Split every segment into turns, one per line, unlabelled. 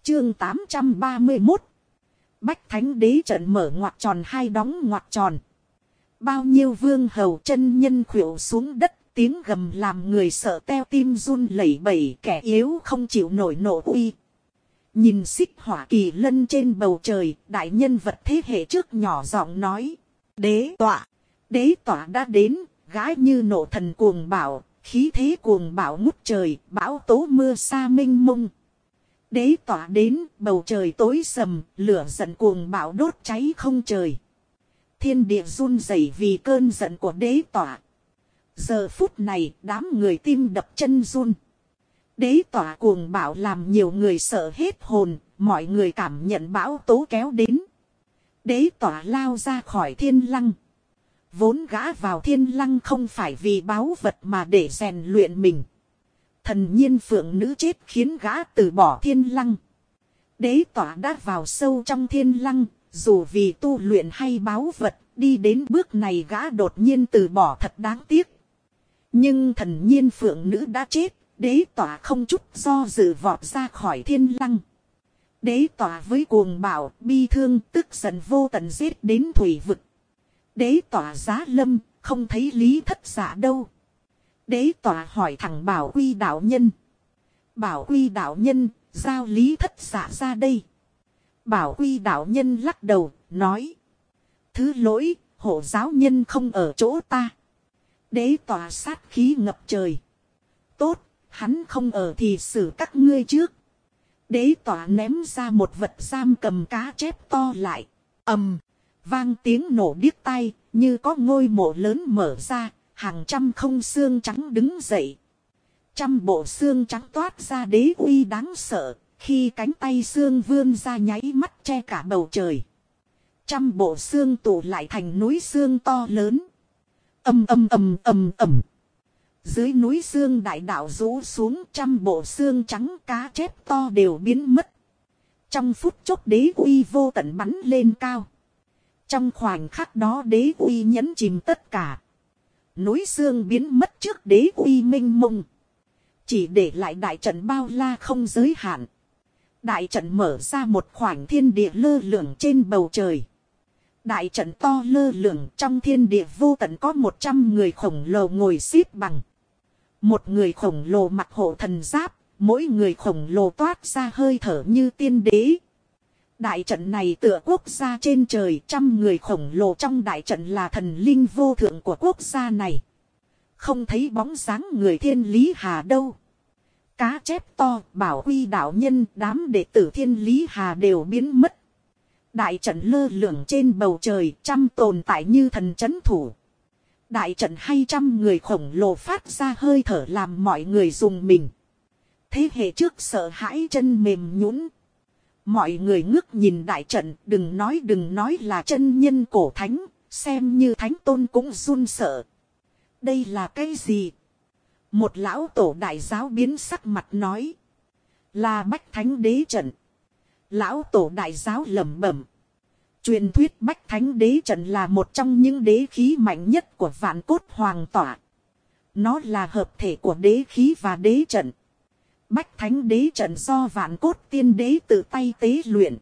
Chương 831. Bách Thánh Đế trận mở ngoặc tròn hai đóng ngoặc tròn. Bao nhiêu vương hầu chân nhân khuỵu xuống đất, tiếng gầm làm người sợ teo tim run lẩy bẩy, kẻ yếu không chịu nổi nộ uy. Nhìn xích hỏa kỳ lân trên bầu trời, đại nhân vật thế hệ trước nhỏ giọng nói: Đế tọa đã đến, gái như nộ thần cuồng bạo, khí thế cuồng bạo ngút trời, bão tố mưa sa mênh mông. Đế tọa đến, bầu trời tối sầm, lửa giận cuồng bạo đốt cháy không trời. Thiên địa run rẩy vì cơn giận của đế tọa. Giờ phút này, đám người tim đập chân run. Đế tọa cuồng bạo làm nhiều người sợ hết hồn, mọi người cảm nhận bão tố kéo đến. Đế tọa lao ra khỏi thiên lăng. Vốn gã vào thiên lăng không phải vì báu vật mà để rèn luyện mình. Thần nhiên phượng nữ chết khiến gã từ bỏ thiên lăng. Đế tọa đã vào sâu trong thiên lăng, dù vì tu luyện hay báu vật, đi đến bước này gã đột nhiên từ bỏ thật đáng tiếc. Nhưng thần nhiên phượng nữ đã chết, đế tọa không chút do dự vọt ra khỏi thiên lăng. Đế tọa với cuồng bạo, bi thương, tức giận vô tận giết đến thủy vực. Đế tọa giá lâm, không thấy Lý Thất Dạ đâu. Đế tọa hỏi thẳng Bảo Quy đạo nhân. Bảo Quy đạo nhân, giao Lý Thất Dạ ra đây. Bảo Quy đạo nhân lắc đầu, nói: Thứ lỗi, hộ giáo nhân không ở chỗ ta. Đế tọa sát khí ngập trời. Tốt, hắn không ở thì xử các ngươi trước. Đế tọa ném ra một vật giam cầm cá chép to lại. Ầm, vang tiếng nổ điếc tai, như có ngôi mộ lớn mở ra, hàng trăm không xương trắng đứng dậy. Trăm bộ xương trắng toát ra đế uy đáng sợ, khi cánh tay xương vươn ra nháy mắt che cả bầu trời. Trăm bộ xương tụ lại thành núi xương to lớn. Ầm ầm ầm ầm ầm. Dưới núi xương đại đạo rũ xuống, trăm bộ xương trắng cá chép to đều biến mất. Trong phút chốc đế uy vô tận bắn lên cao. Trong khoảnh khắc đó đế uy nhấn chìm tất cả. Núi xương biến mất trước đế uy mênh mông. Chỉ để lại đại trận bao la không giới hạn. Đại trận mở ra một khoảnh thiên địa lơ lửng trên bầu trời. Đại trận to lơ lửng, trong thiên địa vô tận có 100 người khổng lồ ngồi xếp bằng. Một người khổng lồ mặc hộ thần giáp, mỗi người khổng lồ toát ra hơi thở như tiên đế. Đại trận này tựa quốc gia trên trời, 100 người khổng lồ trong đại trận là thần linh vô thượng của quốc gia này. Không thấy bóng dáng người Thiên Lý Hà đâu. Cá chép to, Bảo Quy đạo nhân, đám đệ tử Thiên Lý Hà đều biến mất. Đại trận lơ lửng trên bầu trời, 100 tồn tại như thần trấn thủ. Đại trận hay 100 người khổng lồ phát ra hơi thở làm mọi người dùng mình. Thế hệ trước sợ hãi chân mềm nhũn. Mọi người ngước nhìn đại trận, đừng nói là chân nhân cổ thánh, xem như thánh tôn cũng run sợ. Đây là cái gì? Một lão tổ đại giáo biến sắc mặt nói. Là Bách Thánh Đế trận. Lão tổ đại giáo lẩm bẩm. Truyền thuyết Bách Thánh Đế trận là một trong những đế khí mạnh nhất của Vạn Cốt Hoàng Tỏa. Nó là hợp thể của đế khí và đế trận. Bách Thánh Đế trận do Vạn Cốt Tiên Đế tự tay tế luyện.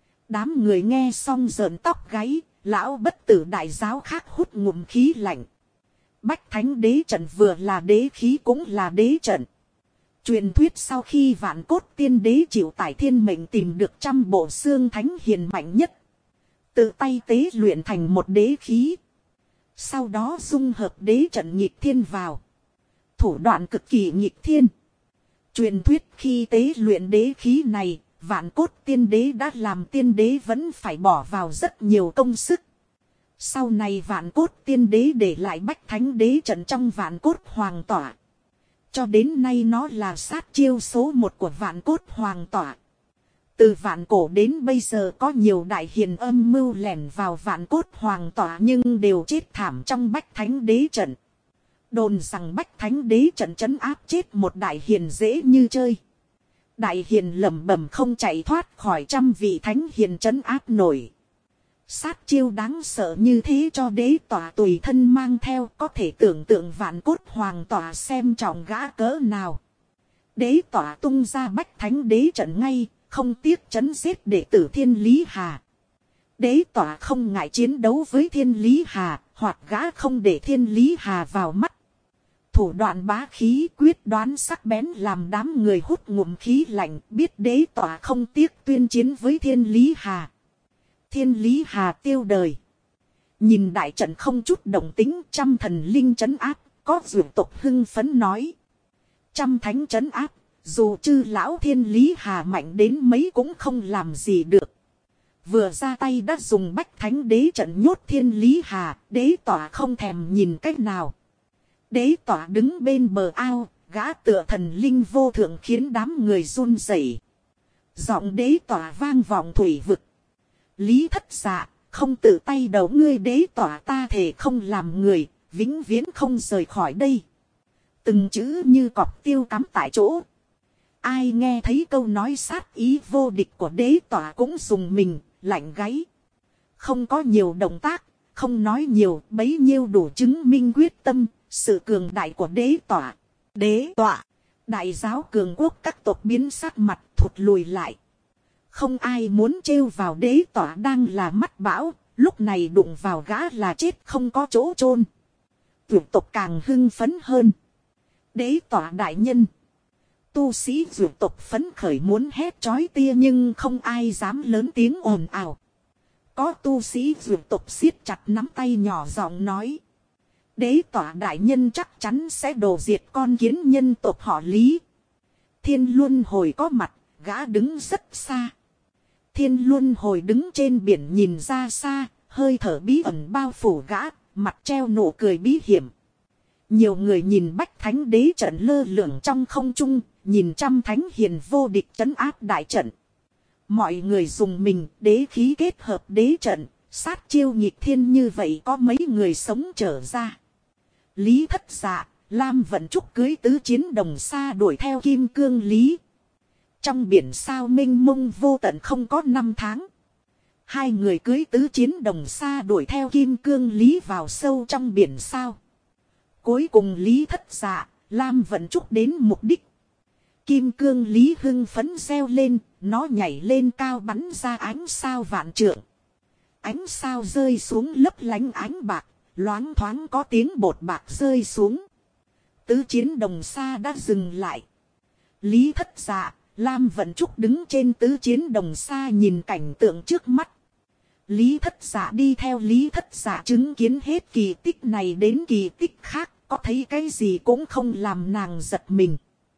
Đám người nghe xong rợn tóc gáy, lão bất tử đại giáo khác hút ngụm khí lạnh. Bách Thánh Đế trận vừa là đế khí cũng là đế trận. Truyền thuyết sau khi Vạn Cốt Tiên Đế chịu tải thiên mệnh tìm được 100 bộ xương thánh hiền mạnh nhất. Tự tay tế luyện thành một đế khí. Sau đó dung hợp đế trận nghịch thiên vào. Thủ đoạn cực kỳ nghịch thiên. Truyền thuyết khi tế luyện đế khí này, Vạn Cốt Tiên Đế đã làm tiên đế vẫn phải bỏ vào rất nhiều công sức. Sau này Vạn Cốt Tiên Đế để lại Bách Thánh Đế trận trong Vạn Cốt Hoàng Tỏa. Cho đến nay nó là sát chiêu số 1 của Vạn Cốt Hoàng Tỏa. Từ vạn cổ đến bây giờ có nhiều đại hiền âm mưu lẻn vào Vạn Cốt Hoàng Tỏa nhưng đều chết thảm trong Bách Thánh Đế trận. Đồn rằng Bách Thánh Đế trận trấn áp chết một đại hiền dễ như chơi. Đại hiền lẩm bẩm không chạy thoát khỏi 100 vị thánh hiền trấn áp nổi. Sát chiêu đáng sợ như thế cho đế tỏa tùy thân mang theo, có thể tưởng tượng Vạn Cốt Hoàng Tỏa xem trọng gã cỡ nào. Đế tỏa tung ra Bách Thánh Đế trận ngay, không tiếc trấn giết đệ tử Thiên Lý Hà. Đế tỏa không ngại chiến đấu với Thiên Lý Hà, hoặc gã không để Thiên Lý Hà vào mắt. Thủ đoạn bá khí quyết đoán sắc bén làm đám người hút ngụm khí lạnh, biết đế tỏa không tiếc tuyên chiến với Thiên Lý Hà. Thiên Lý Hà tiêu đời. Nhìn đại trận không chút động tính, trăm thần linh trấn áp, có dụ tộc hưng phấn nói. Trăm thánh trấn áp, dù chư lão Thiên Lý Hà mạnh đến mấy cũng không làm gì được. Vừa ra tay đã dùng bách thánh đế trận nhốt Thiên Lý Hà, đế tỏa không thèm nhìn cách nào. Đế tỏa đứng bên bờ ao, gã tựa thần linh vô thượng khiến đám người run rẩy. Giọng đế tỏa vang vọng thủy vực. Lý Thất Dạ, không tự tay đầu ngươi đế tỏa ta thể không làm người, vĩnh viễn không rời khỏi đây. Từng chữ như cọp tiêu cắm tại chỗ. Ai nghe thấy câu nói sát ý vô địch của đế tỏa cũng dùng mình, lạnh gáy. Không có nhiều động tác, không nói nhiều, bấy nhiêu đủ chứng minh quyết tâm, sự cường đại của đế tỏa. Đế tỏa, đại giáo cường quốc các tộc biến sắc mặt thụt lùi lại. Không ai muốn trêu vào đế tỏa đang là mắt bão, lúc này đụng vào gã là chết không có chỗ chôn. Tuyệt tộc càng hưng phấn hơn. Đế tỏa đại nhân. Tu sĩ tuyệt tộc phấn khởi muốn hét chói tia nhưng không ai dám lớn tiếng ồn ào. Có tu sĩ tuyệt tộc siết chặt nắm tay nhỏ giọng nói. Đế tỏa đại nhân chắc chắn sẽ đổ diệt con kiến nhân tộc họ Lý. Thiên Luân Hồi có mặt, gã đứng rất xa. Thiên Luân Hồi đứng trên biển nhìn ra xa, hơi thở bí ẩn bao phủ gã, mặt treo nụ cười bí hiểm. Nhiều người nhìn bách thánh đế trận lơ lửng trong không trung, nhìn trăm thánh hiền vô địch trấn áp đại trận. Mọi người dùng mình đế khí kết hợp đế trận, sát chiêu nhịp thiên như vậy có mấy người sống trở ra. Lý Thất Dạ, Lam Vận Trúc cưới tứ chiến đồng xa đuổi theo Kim Cương Lý. Trong biển sao mênh mông vô tận không có 5 tháng. Hai người cưới tứ chiến đồng xa đuổi theo Kim Cương Lý vào sâu trong biển sao. Cuối cùng Lý Thất Dạ, Lam Vận Trúc đến mục đích. Kim Cương Lý hưng phấn reo lên, nó nhảy lên cao bắn ra ánh sao vạn trượng. Ánh sao rơi xuống lấp lánh ánh bạc, loáng thoáng có tiếng bột bạc rơi xuống. Tứ chiến đồng xa đã dừng lại. Lý Thất Dạ, Lam Vận Trúc đứng trên tứ chiến đồng xa nhìn cảnh tượng trước mắt. Lý Thất Dạ đi theo Lý Thất Dạ chứng kiến hết kỳ tích này đến kỳ tích khác, có thấy cái gì cũng không làm nàng giật mình.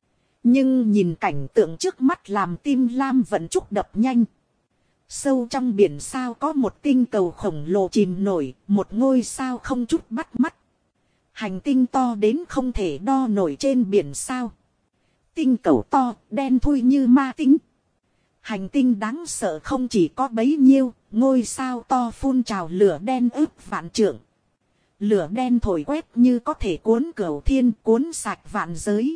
Nhưng nhìn cảnh tượng trước mắt làm tim Lam Vận Trúc đập nhanh. Sâu trong biển sao có một tinh cầu khổng lồ chìm nổi, một ngôi sao không chút bắt mắt. Hành tinh to đến không thể đo nổi trên biển sao. Tinh cầu to, đen thui như ma tinh. Hành tinh đáng sợ không chỉ có bấy nhiêu, ngôi sao to phun trào lửa đen ướp vạn trượng. Lửa đen thổi quét như có thể cuốn cửu thiên cuốn sạch vạn giới.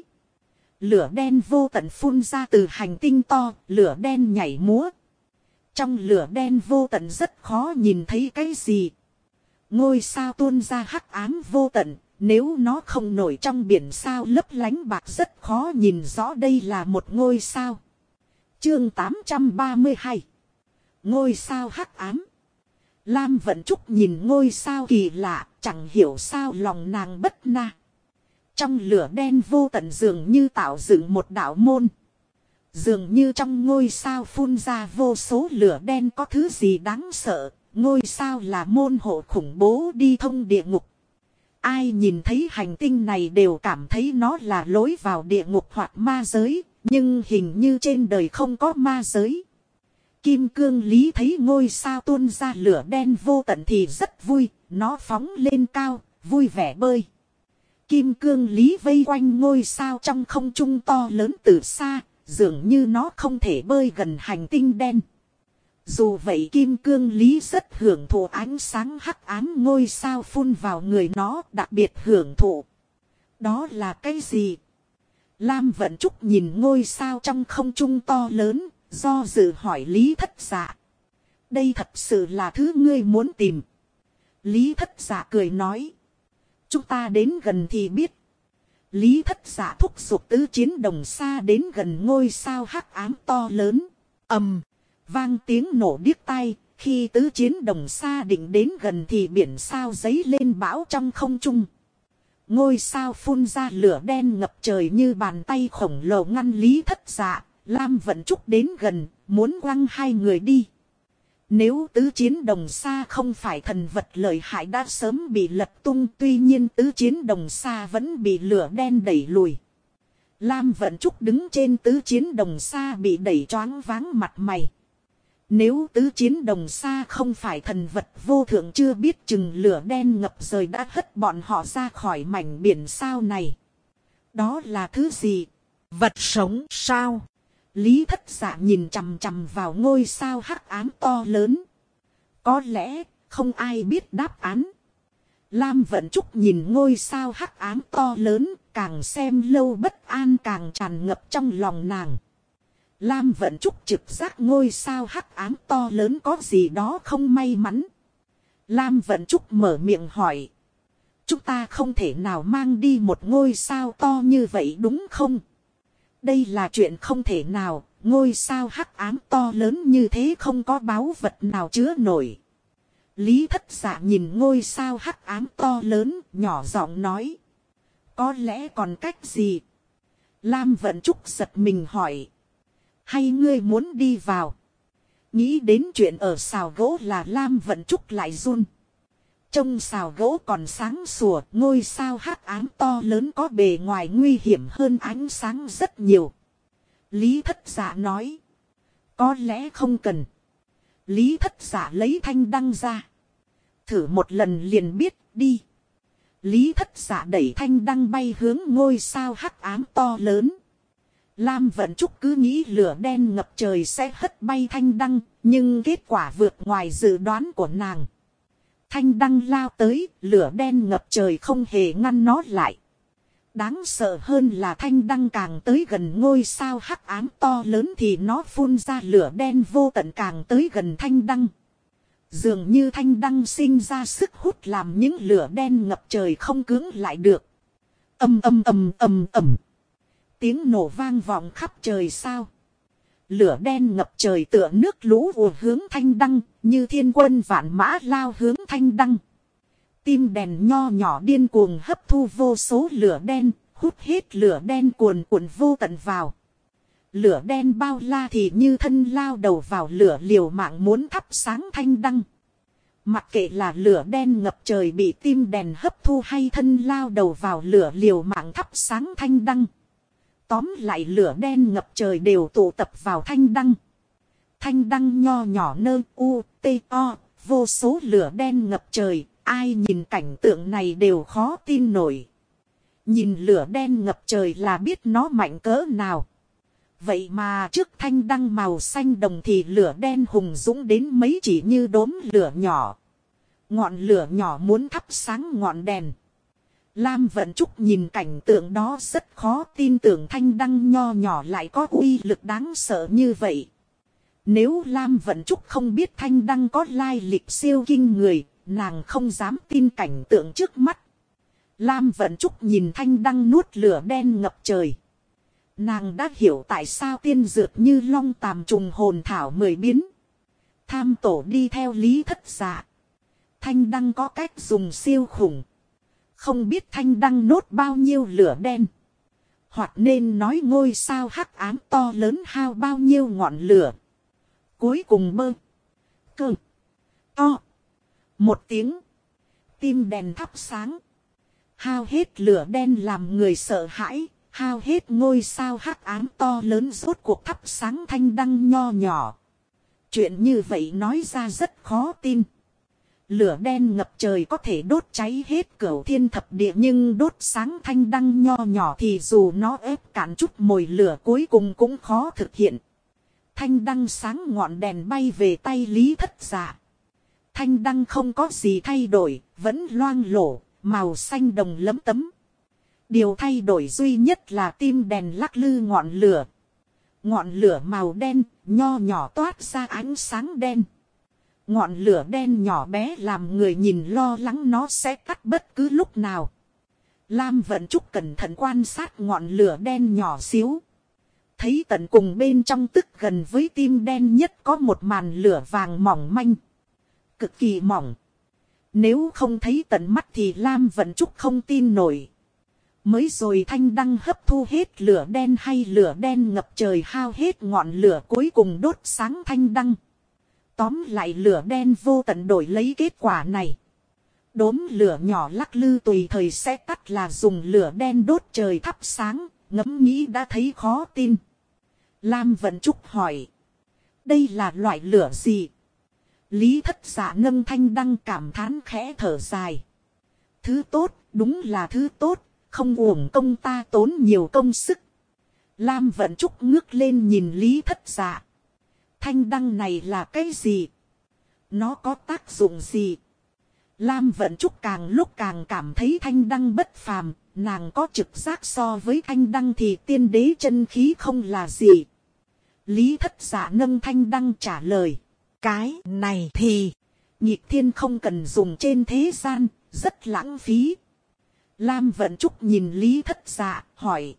Lửa đen vô tận phun ra từ hành tinh to, lửa đen nhảy múa. Trong lửa đen vô tận rất khó nhìn thấy cái gì. Ngôi sao tuôn ra hắc ám vô tận, nếu nó không nổi trong biển sao lấp lánh bạc rất khó nhìn rõ đây là một ngôi sao. Chương 832. Ngôi sao hắc ám. Lam Vận Trúc nhìn ngôi sao kỳ lạ, chẳng hiểu sao lòng nàng bất na. Trong lửa đen vô tận dường như tạo dựng một đạo môn. Dường như trong ngôi sao phun ra vô số lửa đen có thứ gì đáng sợ. Ngôi sao là môn hộ khủng bố đi thông địa ngục. Ai nhìn thấy hành tinh này đều cảm thấy nó là lối vào địa ngục hoặc ma giới. Nhưng hình như trên đời không có ma giới. Kim Cương Lý thấy ngôi sao tuôn ra lửa đen vô tận thì rất vui. Nó phóng lên cao, vui vẻ bơi. Kim Cương Lý vây quanh ngôi sao trong không trung to lớn từ xa. Dường như nó không thể bơi gần hành tinh đen. Dù vậy Kim Cương Lý rất hưởng thụ ánh sáng hắc ám ngôi sao phun vào người nó, đặc biệt hưởng thụ. Đó là cái gì? Lam Vận Trúc nhìn ngôi sao trong không trung to lớn, do dự hỏi Lý Thất Dạ. Đây thật sự là thứ ngươi muốn tìm. Lý Thất Dạ cười nói. Chúng ta đến gần thì biết. Lý Thất Dạ thúc giục tứ chiến đồng xa đến gần ngôi sao hắc ám to lớn. ầm, vang tiếng nổ điếc tai. Khi tứ chiến đồng xa định đến gần thì biển sao giấy lên bão trong không trung. Ngôi sao phun ra lửa đen ngập trời như bàn tay khổng lồ ngăn Lý Thất Dạ. Lam Vận Trúc đến gần, muốn quăng hai người đi. Nếu tứ chiến đồng xa không phải thần vật lợi hại đã sớm bị lật tung. Tuy nhiên tứ chiến đồng xa vẫn bị lửa đen đẩy lùi. Lam Vận Trúc đứng trên tứ chiến đồng xa bị đẩy choáng váng mặt mày. Nếu tứ chiến đồng xa không phải thần vật vô thượng chưa biết chừng lửa đen ngập trời đã hất bọn họ ra khỏi mảnh biển sao này. Đó là thứ gì? Vật sống sao? Lý Thất Dạ nhìn chằm chằm vào ngôi sao hắc ám to lớn. Có lẽ không ai biết đáp án. Lam Vận Trúc nhìn ngôi sao hắc ám to lớn, càng xem lâu bất an càng tràn ngập trong lòng nàng. Lam Vận Trúc trực giác ngôi sao hắc ám to lớn có gì đó không may mắn. Lam Vận Trúc mở miệng hỏi. Chúng ta không thể nào mang đi một ngôi sao to như vậy đúng không? Đây là chuyện không thể nào, ngôi sao hắc ám to lớn như thế không có báu vật nào chứa nổi. Lý Thất Dạ nhìn ngôi sao hắc ám to lớn, nhỏ giọng nói. Có lẽ còn cách gì? Lam Vận Trúc giật mình hỏi. Hay ngươi muốn đi vào? Nghĩ đến chuyện ở xào gỗ là Lam Vận Trúc lại run. Trong xào gỗ còn sáng sủa, ngôi sao hắc ám to lớn có bề ngoài nguy hiểm hơn ánh sáng rất nhiều. Lý Thất Dạ nói. Có lẽ không cần. Lý Thất Dạ lấy thanh đăng ra. Thử một lần liền biết, đi. Lý Thất Dạ đẩy thanh đăng bay hướng ngôi sao hắc ám to lớn. Lam Vận Trúc cứ nghĩ lửa đen ngập trời sẽ hất bay thanh đăng, nhưng kết quả vượt ngoài dự đoán của nàng. Thanh đăng lao tới, lửa đen ngập trời không hề ngăn nó lại. Đáng sợ hơn là thanh đăng càng tới gần ngôi sao hắc ám to lớn thì nó phun ra lửa đen vô tận càng tới gần thanh đăng. Dường như thanh đăng sinh ra sức hút làm những lửa đen ngập trời không cưỡng lại được. Ầm ầm ầm ầm ầm. Tiếng nổ vang vọng khắp trời sao. Lửa đen ngập trời tựa nước lũ ùa hướng thanh đăng, như thiên quân vạn mã lao hướng thanh đăng. Tim đèn nho nhỏ điên cuồng hấp thu vô số lửa đen, hút hết lửa đen cuồn cuộn vô tận vào. Lửa đen bao la thì như thân lao đầu vào lửa liều mạng muốn thắp sáng thanh đăng. Mặc kệ là lửa đen ngập trời bị tim đèn hấp thu hay thân lao đầu vào lửa liều mạng thắp sáng thanh đăng. Tóm lại lửa đen ngập trời đều tụ tập vào thanh đăng. Thanh đăng nho nhỏ nơ u t o, vô số lửa đen ngập trời, ai nhìn cảnh tượng này đều khó tin nổi. Nhìn lửa đen ngập trời là biết nó mạnh cỡ nào. Vậy mà trước thanh đăng màu xanh đồng thì lửa đen hùng dũng đến mấy chỉ như đốm lửa nhỏ. Ngọn lửa nhỏ muốn thắp sáng ngọn đèn. Lam Vận Trúc nhìn cảnh tượng đó rất khó tin tưởng thanh đăng nho nhỏ lại có uy lực đáng sợ như vậy. Nếu Lam Vận Trúc không biết thanh đăng có lai lịch siêu kinh người, nàng không dám tin cảnh tượng trước mắt. Lam Vận Trúc nhìn thanh đăng nuốt lửa đen ngập trời. Nàng đã hiểu tại sao tiên dược như long tàm trùng hồn thảo 10 biến. Tham tổ đi theo Lý Thất Dạ. Thanh đăng có cách dùng siêu khủng. Không biết thanh đăng nốt bao nhiêu lửa đen. Hoặc nên nói ngôi sao hắc ám to lớn hao bao nhiêu ngọn lửa. Cuối cùng bơ. Cơ. To. Một tiếng. Tim đèn thắp sáng. Hao hết lửa đen làm người sợ hãi. Hao hết ngôi sao hắc ám to lớn rốt cuộc thắp sáng thanh đăng nho nhỏ. Chuyện như vậy nói ra rất khó tin. Lửa đen ngập trời có thể đốt cháy hết cửu thiên thập địa nhưng đốt sáng thanh đăng nho nhỏ thì dù nó ép cạn chút mồi lửa cuối cùng cũng khó thực hiện. Thanh đăng sáng ngọn đèn bay về tay Lý Thất Dạ. Thanh đăng không có gì thay đổi, vẫn loang lổ, màu xanh đồng lấm tấm. Điều thay đổi duy nhất là tim đèn lắc lư ngọn lửa. Ngọn lửa màu đen, nho nhỏ toát ra ánh sáng đen. Ngọn lửa đen nhỏ bé làm người nhìn lo lắng nó sẽ tắt bất cứ lúc nào. Lam Vận Trúc cẩn thận quan sát ngọn lửa đen nhỏ xíu. thấy tận cùng bên trong tức gần với tim đen nhất có một màn lửa vàng mỏng manh. Cực kỳ mỏng. Nếu không thấy tận mắt thì Lam Vận Trúc không tin nổi. Mới rồi thanh đăng hấp thu hết lửa đen hay lửa đen ngập trời hao hết ngọn lửa cuối cùng đốt sáng thanh đăng. Tóm lại lửa đen vô tận đổi lấy kết quả này. Đốm lửa nhỏ lắc lư tùy thời sẽ tắt là dùng lửa đen đốt trời thắp sáng, ngẫm nghĩ đã thấy khó tin. Lam Vận Trúc hỏi. Đây là loại lửa gì? Lý Thất Dạ nâng thanh đăng cảm thán khẽ thở dài. Thứ tốt, đúng là thứ tốt, không uổng công ta tốn nhiều công sức. Lam Vận Trúc ngước lên nhìn Lý Thất Dạ. Thanh đăng này là cái gì? Nó có tác dụng gì? Lam Vận Trúc càng lúc càng cảm thấy thanh đăng bất phàm, nàng có trực giác so với thanh đăng thì tiên đế chân khí không là gì. Lý Thất Dạ nâng thanh đăng trả lời. Cái này thì nhịp thiên không cần dùng trên thế gian, rất lãng phí. Lam Vận Trúc nhìn Lý Thất Dạ, hỏi.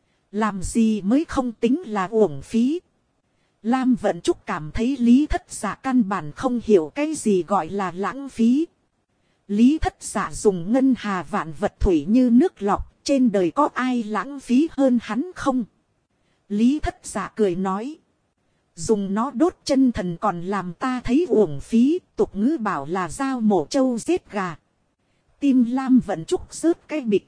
Làm gì mới không tính là uổng phí? Lam Vận Trúc cảm thấy Lý Thất Dạ căn bản không hiểu cái gì gọi là lãng phí. Lý Thất Dạ dùng ngân hà vạn vật thủy như nước lọc, trên đời có ai lãng phí hơn hắn không? Lý Thất Dạ cười nói. Dùng nó đốt chân thần còn làm ta thấy uổng phí, tục ngữ bảo là dao mổ trâu giết gà. Tim Lam Vận Trúc rớt cái bịch.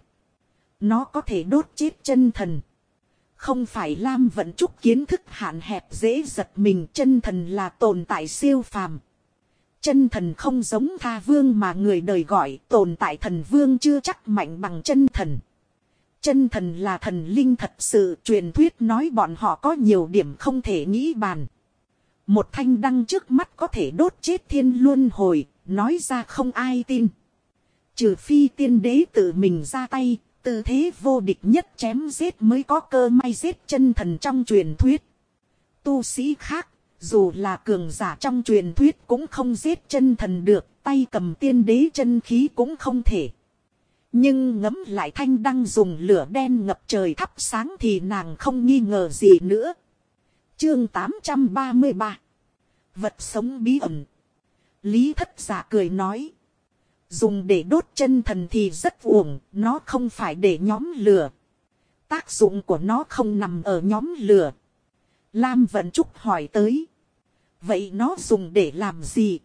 Nó có thể đốt chết chân thần. Không phải Lam Vận Trúc kiến thức hạn hẹp dễ giật mình, chân thần là tồn tại siêu phàm. Chân thần không giống tha vương mà người đời gọi tồn tại thần vương chưa chắc mạnh bằng chân thần. Chân thần là thần linh thật sự, truyền thuyết nói bọn họ có nhiều điểm không thể nghĩ bàn. Một thanh đăng trước mắt có thể đốt chết thiên luân hồi, nói ra không ai tin. Trừ phi tiên đế tự mình ra tay, tư thế vô địch nhất chém giết mới có cơ may giết chân thần trong truyền thuyết. Tu sĩ khác, dù là cường giả trong truyền thuyết cũng không giết chân thần được, tay cầm tiên đế chân khí cũng không thể. Nhưng ngẫm lại thanh đăng dùng lửa đen ngập trời thắp sáng thì nàng không nghi ngờ gì nữa. Chương 833. Vật sống bí ẩn. Lý Thất Dạ cười nói. Dùng để đốt chân thần thì rất uổng, nó không phải để nhóm lửa. Tác dụng của nó không nằm ở nhóm lửa. Lam Vận Trúc hỏi tới. Vậy nó dùng để làm gì?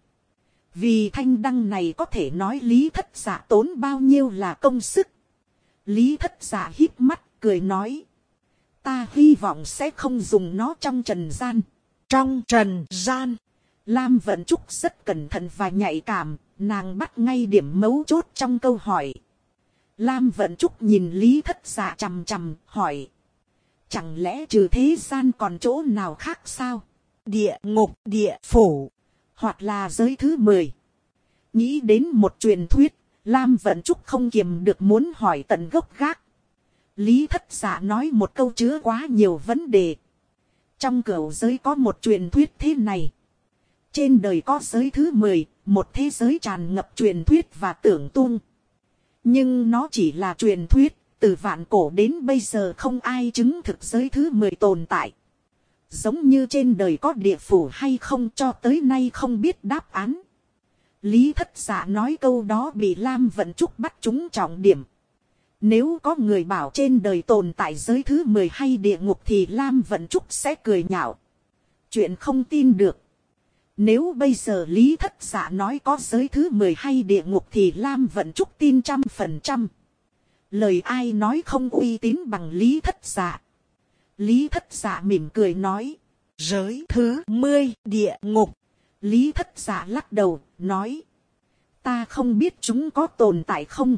Vì thanh đăng này có thể nói Lý Thất Dạ tốn bao nhiêu là công sức. Lý Thất Dạ híp mắt cười nói. Ta hy vọng sẽ không dùng nó trong trần gian. Trong trần gian. Lam Vận Trúc rất cẩn thận và nhạy cảm. Nàng bắt ngay điểm mấu chốt trong câu hỏi. Lam Vận Trúc nhìn Lý Thất Dạ chằm chằm hỏi. Chẳng lẽ trừ thế gian còn chỗ nào khác sao? Địa ngục, địa phủ. Hoặc là giới thứ 10. Nghĩ đến một truyền thuyết, Lam Vận Trúc không kiềm được muốn hỏi tận gốc gác. Lý Thất Dạ nói một câu chứa quá nhiều vấn đề. Trong cửu giới có một truyền thuyết thế này. Trên đời có giới thứ 10, một thế giới tràn ngập truyền thuyết và tưởng tuông. Nhưng nó chỉ là truyền thuyết, từ vạn cổ đến bây giờ không ai chứng thực giới thứ 10 tồn tại. Giống như trên đời có địa phủ hay không cho tới nay không biết đáp án. Lý Thất Dạ nói câu đó bị Lam Vận Trúc bắt trúng trọng điểm. Nếu có người bảo trên đời tồn tại giới thứ 10 hay địa ngục thì Lam Vận Trúc sẽ cười nhạo. Chuyện không tin được. Nếu bây giờ Lý Thất Dạ nói có giới thứ 10 hay địa ngục thì Lam Vận Trúc tin 100%. Lời ai nói không uy tín bằng Lý Thất Dạ. Lý Thất Dạ mỉm cười nói. Giới thứ 10 địa ngục. Lý Thất Dạ lắc đầu nói. Ta không biết chúng có tồn tại không.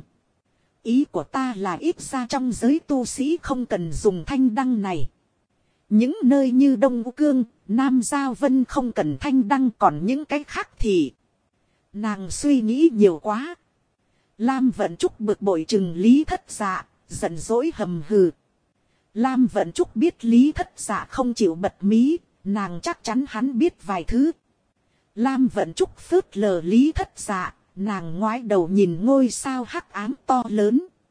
Ý của ta là ít ra trong giới tu sĩ không cần dùng thanh đăng này. Những nơi như Đông Vũ Cương, Nam Giao Vân không cần thanh đăng, còn những cái khác thì... Nàng suy nghĩ nhiều quá. Lam Vận Trúc bực bội chừng Lý Thất Dạ, giận dỗi hầm hừ. Lam Vận Trúc biết Lý Thất Dạ không chịu bật mí, nàng chắc chắn hắn biết vài thứ. Lam Vận Trúc phớt lờ Lý Thất Dạ, nàng ngoái đầu nhìn ngôi sao hắc ám to lớn.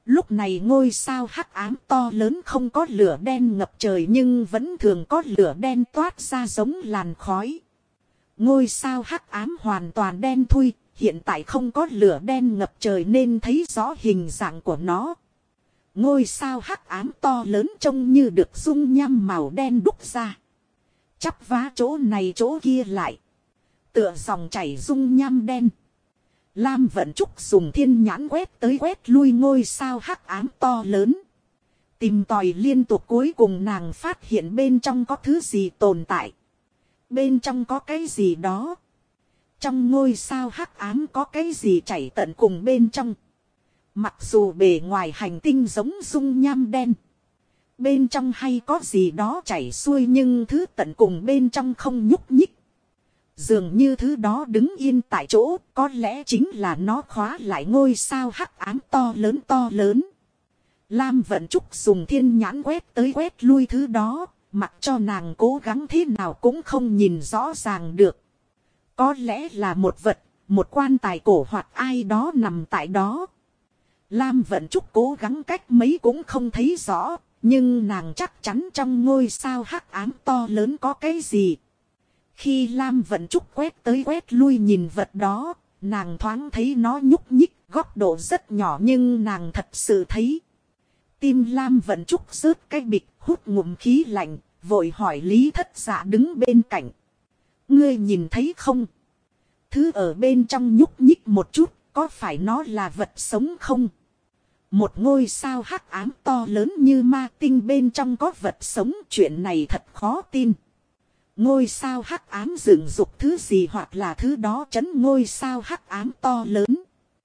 Lúc này ngôi sao hắc ám to lớn không có lửa đen ngập trời nhưng vẫn thường có lửa đen toát ra giống làn khói. Ngôi sao hắc ám hoàn toàn đen thui, hiện tại không có lửa đen ngập trời nên thấy rõ hình dạng của nó. Ngôi sao hắc ám to lớn trông như được dung nham màu đen đúc ra. Chắp vá chỗ này chỗ kia lại. Tựa dòng chảy dung nham đen. Lam Vận Trúc dùng thiên nhãn quét tới quét lui ngôi sao hắc ám to lớn. Tìm tòi liên tục, cuối cùng nàng phát hiện bên trong có thứ gì tồn tại. Bên trong có cái gì đó. Trong ngôi sao hắc ám có cái gì chảy tận cùng bên trong. Mặc dù bề ngoài hành tinh giống dung nham đen. Bên trong hay có gì đó chảy xuôi nhưng thứ tận cùng bên trong không nhúc nhích. Dường như thứ đó đứng yên tại chỗ, có lẽ chính là nó khóa lại ngôi sao hắc ám to lớn to lớn. Lam Vận Trúc dùng thiên nhãn quét tới quét lui thứ đó, mặc cho nàng cố gắng thế nào cũng không nhìn rõ ràng được. Có lẽ là một vật, một quan tài cổ hoặc ai đó nằm tại đó. Lam Vận Trúc cố gắng cách mấy cũng không thấy rõ, nhưng nàng chắc chắn trong ngôi sao hắc ám to lớn có cái gì. Khi Lam Vận Trúc quét tới quét lui nhìn vật đó, nàng thoáng thấy nó nhúc nhích, góc độ rất nhỏ nhưng nàng thật sự thấy. Tim Lam Vận Trúc rớt cái bịch, hút ngụm khí lạnh, vội hỏi Lý Thất Dạ đứng bên cạnh. Ngươi nhìn thấy không? Thứ ở bên trong nhúc nhích một chút, có phải nó là vật sống không? Một ngôi sao hắc ám to lớn như ma tinh bên trong có vật sống, chuyện này thật khó tin. Ngôi sao hắc ám dựng dục thứ gì hoặc là thứ đó trấn ngôi sao hắc ám to lớn.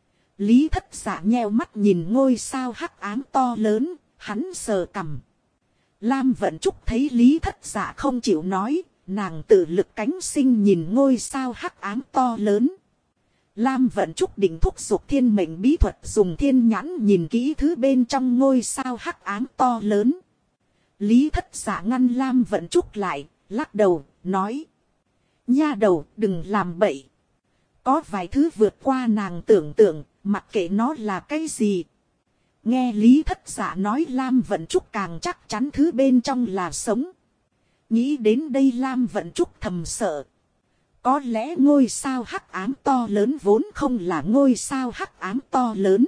Lý Thất Dạ nheo mắt nhìn ngôi sao hắc ám to lớn, hắn sờ cằm. Lam Vận Trúc thấy Lý Thất Dạ không chịu nói, nàng tự lực cánh sinh nhìn ngôi sao hắc ám to lớn. Lam Vận Trúc định thúc giục thiên mệnh bí thuật, dùng thiên nhãn nhìn kỹ thứ bên trong ngôi sao hắc ám to lớn. Lý Thất Dạ ngăn Lam Vận Trúc lại, lắc đầu, nói. Nha đầu, đừng làm bậy. Có vài thứ vượt qua nàng tưởng tượng, mặc kệ nó là cái gì. Nghe Lý Thất Dạ nói, Lam Vận Trúc càng chắc chắn thứ bên trong là sống. Nghĩ đến đây Lam Vận Trúc thầm sợ. Có lẽ ngôi sao hắc ám to lớn vốn không là ngôi sao hắc ám to lớn.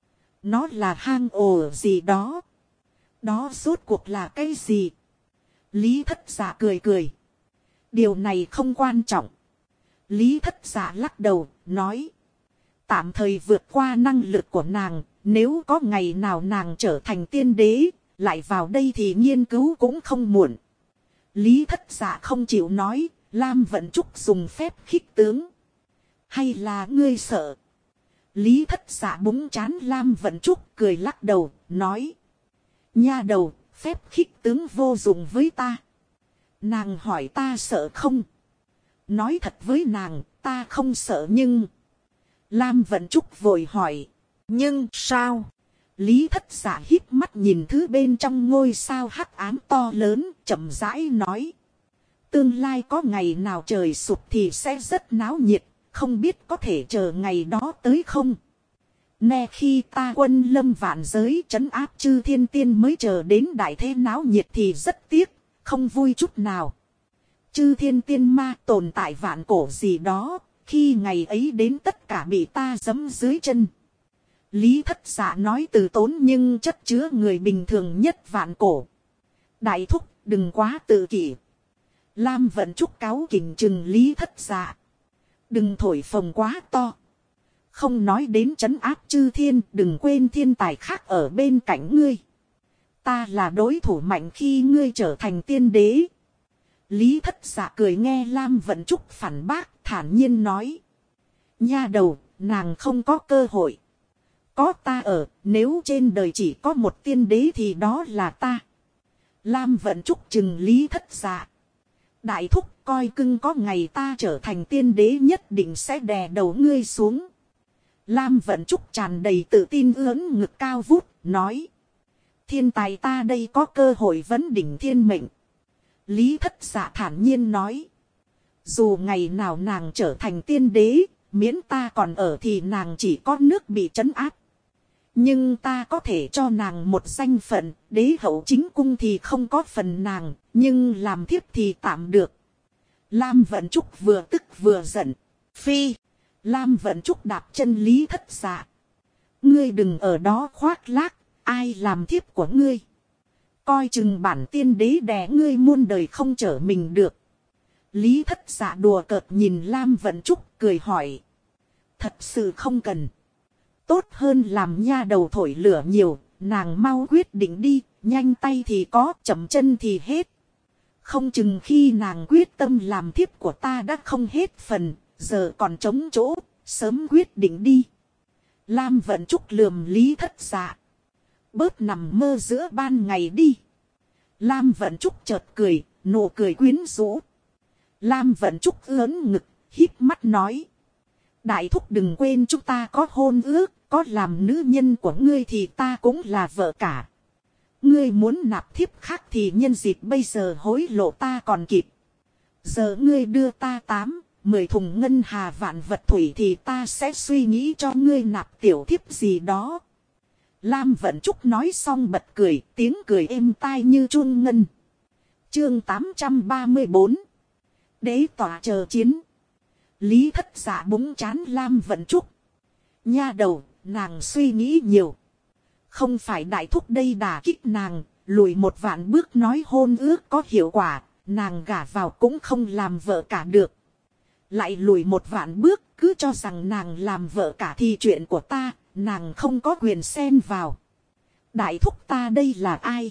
Nó là hang ổ gì đó. Đó rốt cuộc là cái gì? Lý Thất Dạ cười cười. Điều này không quan trọng. Lý Thất Dạ lắc đầu, nói. Tạm thời vượt qua năng lực của nàng, nếu có ngày nào nàng trở thành tiên đế, lại vào đây thì nghiên cứu cũng không muộn. Lý Thất Dạ không chịu nói, Lam Vận Trúc dùng phép khích tướng. Hay là ngươi sợ? Lý Thất Dạ búng chán Lam Vận Trúc, cười lắc đầu, nói. Nha đầu, phép khích tướng vô dụng với ta. Nàng hỏi ta sợ không? Nói thật với nàng, ta không sợ nhưng... Lam Vận Trúc vội hỏi. Nhưng sao? Lý Thất Dạ híp mắt nhìn thứ bên trong ngôi sao hắc ám to lớn, chậm rãi nói. Tương lai có ngày nào trời sụp thì sẽ rất náo nhiệt, không biết có thể chờ ngày đó tới không? Nè, khi ta quân lâm vạn giới trấn áp chư thiên tiên mới chờ đến đại thế náo nhiệt thì rất tiếc, không vui chút nào. Chư thiên tiên ma tồn tại vạn cổ gì đó, khi ngày ấy đến tất cả bị ta giẫm dưới chân. Lý Thất Dạ nói từ tốn nhưng chất chứa người bình thường nhất vạn cổ. Đại thúc, đừng quá tự kỷ. Lam Vận Trúc cáu kỉnh chừng Lý Thất Dạ. Đừng thổi phồng quá to. Không nói đến trấn áp chư thiên, đừng quên thiên tài khác ở bên cạnh ngươi. Ta là đối thủ mạnh khi ngươi trở thành tiên đế. Lý Thất Dạ cười nghe Lam Vận Trúc phản bác, thản nhiên nói. Nha đầu, nàng không có cơ hội. Có ta ở, nếu trên đời chỉ có một tiên đế thì đó là ta. Lam Vận Trúc chừng Lý Thất Dạ. Đại thúc, coi cưng có ngày ta trở thành tiên đế nhất định sẽ đè đầu ngươi xuống. Lam Vận Trúc tràn đầy tự tin ưỡn ngực cao vút, nói. Thiên tài ta đây có cơ hội vấn đỉnh thiên mệnh. Lý Thất Dạ thản nhiên nói. Dù ngày nào nàng trở thành tiên đế, miễn ta còn ở thì nàng chỉ có nước bị trấn áp. Nhưng ta có thể cho nàng một danh phận, đế hậu chính cung thì không có phần nàng, nhưng làm thiếp thì tạm được. Lam Vận Trúc vừa tức vừa giận. Phi, Lam Vận Trúc đạp chân Lý Thất Dạ. Ngươi đừng ở đó khoác lác, ai làm thiếp của ngươi. Coi chừng bản tiên đế đè ngươi muôn đời không trở mình được. Lý Thất Dạ đùa cợt nhìn Lam Vận Trúc cười hỏi. Thật sự không cần. Tốt hơn làm nha đầu thổi lửa nhiều, nàng mau quyết định đi, nhanh tay thì có, chậm chân thì hết. Không chừng khi nàng quyết tâm làm thiếp của ta đã không hết phần, giờ còn trống chỗ, sớm quyết định đi. Lam Vận Trúc lườm Lý Thất Dạ. Bớt nằm mơ giữa ban ngày đi. Lam Vận Trúc chợt cười, nụ cười quyến rũ. Lam Vận Trúc lớn ngực, híp mắt nói. Đại thúc đừng quên chúng ta có hôn ước, có làm nữ nhân của ngươi thì ta cũng là vợ cả. Ngươi muốn nạp thiếp khác thì nhân dịp bây giờ hối lộ ta còn kịp. Giờ ngươi đưa ta 8-10 thùng ngân hà vạn vật thủy thì ta sẽ suy nghĩ cho ngươi nạp tiểu thiếp gì đó. Lam Vận Trúc nói xong bật cười, tiếng cười êm tai như chuông ngân. Chương 834. Đế tỏa chờ chiến. Lý Thất Dạ búng chán Lam Vận Trúc. Nha đầu, nàng suy nghĩ nhiều. Không phải đại thúc đây đả kích nàng, lùi một vạn bước nói hôn ước có hiệu quả, nàng gả vào cũng không làm vợ cả được. Lại lùi một vạn bước, cứ cho rằng nàng làm vợ cả thì chuyện của ta, nàng không có quyền xen vào. Đại thúc ta đây là ai?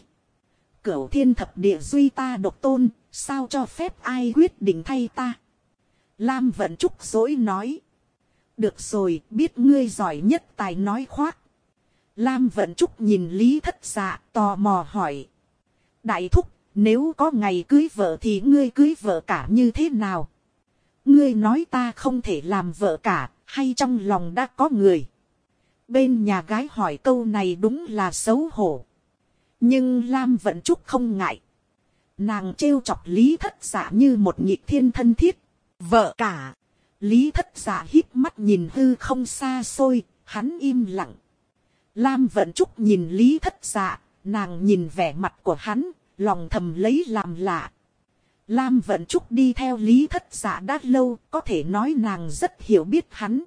Cửu thiên thập địa duy ta độc tôn, sao cho phép ai quyết định thay ta? Lam Vận Trúc dỗi nói. Được rồi, biết ngươi giỏi nhất tài nói khoác. Lam Vận Trúc nhìn Lý Thất Dạ tò mò hỏi. Đại thúc, nếu có ngày cưới vợ thì ngươi cưới vợ cả như thế nào? Ngươi nói ta không thể làm vợ cả, hay trong lòng đã có người? Bên nhà gái hỏi câu này đúng là xấu hổ. Nhưng Lam Vận Trúc không ngại. Nàng trêu chọc Lý Thất Dạ như một nhịp thiên thân thiết. Vợ cả. Lý Thất Dạ híp mắt nhìn hư không xa xôi, hắn im lặng. Lam Vận Trúc nhìn Lý Thất Dạ, nàng nhìn vẻ mặt của hắn, lòng thầm lấy làm lạ. Lam Vận Trúc đi theo Lý Thất Dạ đã lâu, có thể nói nàng rất hiểu biết hắn.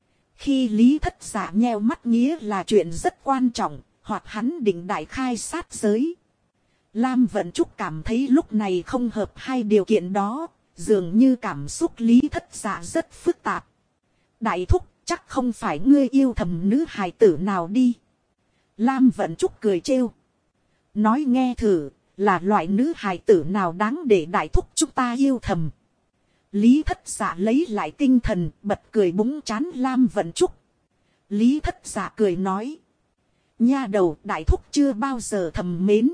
Khi Lý Thất Dạ nheo mắt nghĩa là chuyện rất quan trọng, hoặc hắn định đại khai sát giới. Lam Vận Trúc cảm thấy lúc này không hợp hai điều kiện đó, dường như cảm xúc Lý Thất Dạ rất phức tạp. Đại thúc, chắc không phải ngươi yêu thầm nữ hài tử nào đi. Lam Vận Trúc cười trêu. Nói nghe thử, là loại nữ hài tử nào đáng để đại thúc chúng ta yêu thầm. Lý Thất Dạ lấy lại tinh thần, bật cười búng chán Lam Vận Trúc. Lý Thất Dạ cười nói. Nha đầu, đại thúc chưa bao giờ thầm mến.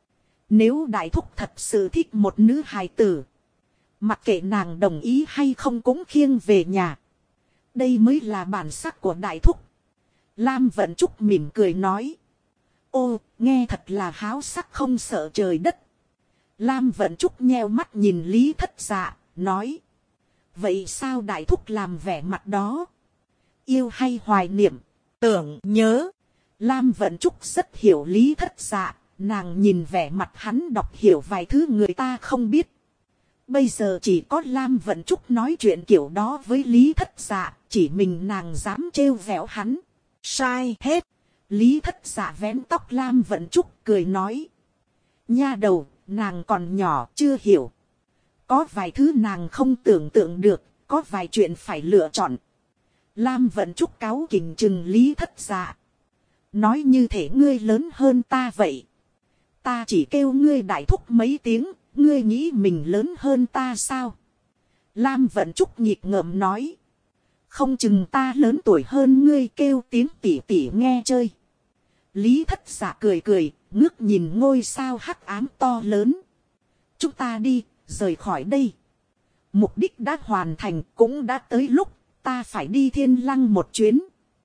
Nếu đại thúc thật sự thích một nữ hài tử, mặc kệ nàng đồng ý hay không cũng khiêng về nhà. Đây mới là bản sắc của đại thúc. Lam Vận Trúc mỉm cười nói. Ô, nghe thật là háo sắc không sợ trời đất. Lam Vận Trúc nheo mắt nhìn Lý Thất Dạ, nói. Vậy sao đại thúc làm vẻ mặt đó? Yêu hay hoài niệm? Tưởng nhớ. Lam Vận Trúc rất hiểu Lý Thất Dạ, nàng nhìn vẻ mặt hắn đọc hiểu vài thứ người ta không biết. Bây giờ chỉ có Lam Vận Trúc nói chuyện kiểu đó với Lý Thất Dạ, chỉ mình nàng dám trêu vẻo hắn. Sai hết. Lý Thất Dạ vén tóc Lam Vận Trúc cười nói. Nha đầu, nàng còn nhỏ chưa hiểu. Có vài thứ nàng không tưởng tượng được, có vài chuyện phải lựa chọn. Lam Vận Trúc cáu kỉnh chừng Lý Thất Dạ. Nói như thể ngươi lớn hơn ta vậy. Ta chỉ kêu ngươi đại thúc mấy tiếng, ngươi nghĩ mình lớn hơn ta sao? Lam Vận Trúc nhịp ngợm nói. Không chừng ta lớn tuổi hơn ngươi kêu tiếng tỉ tỉ nghe chơi. Lý Thất Dạ cười cười, ngước nhìn ngôi sao hắc ám to lớn. Chúng ta đi, rời khỏi đây. Mục đích đã hoàn thành, cũng đã tới lúc, ta phải đi Thiên Lăng một chuyến.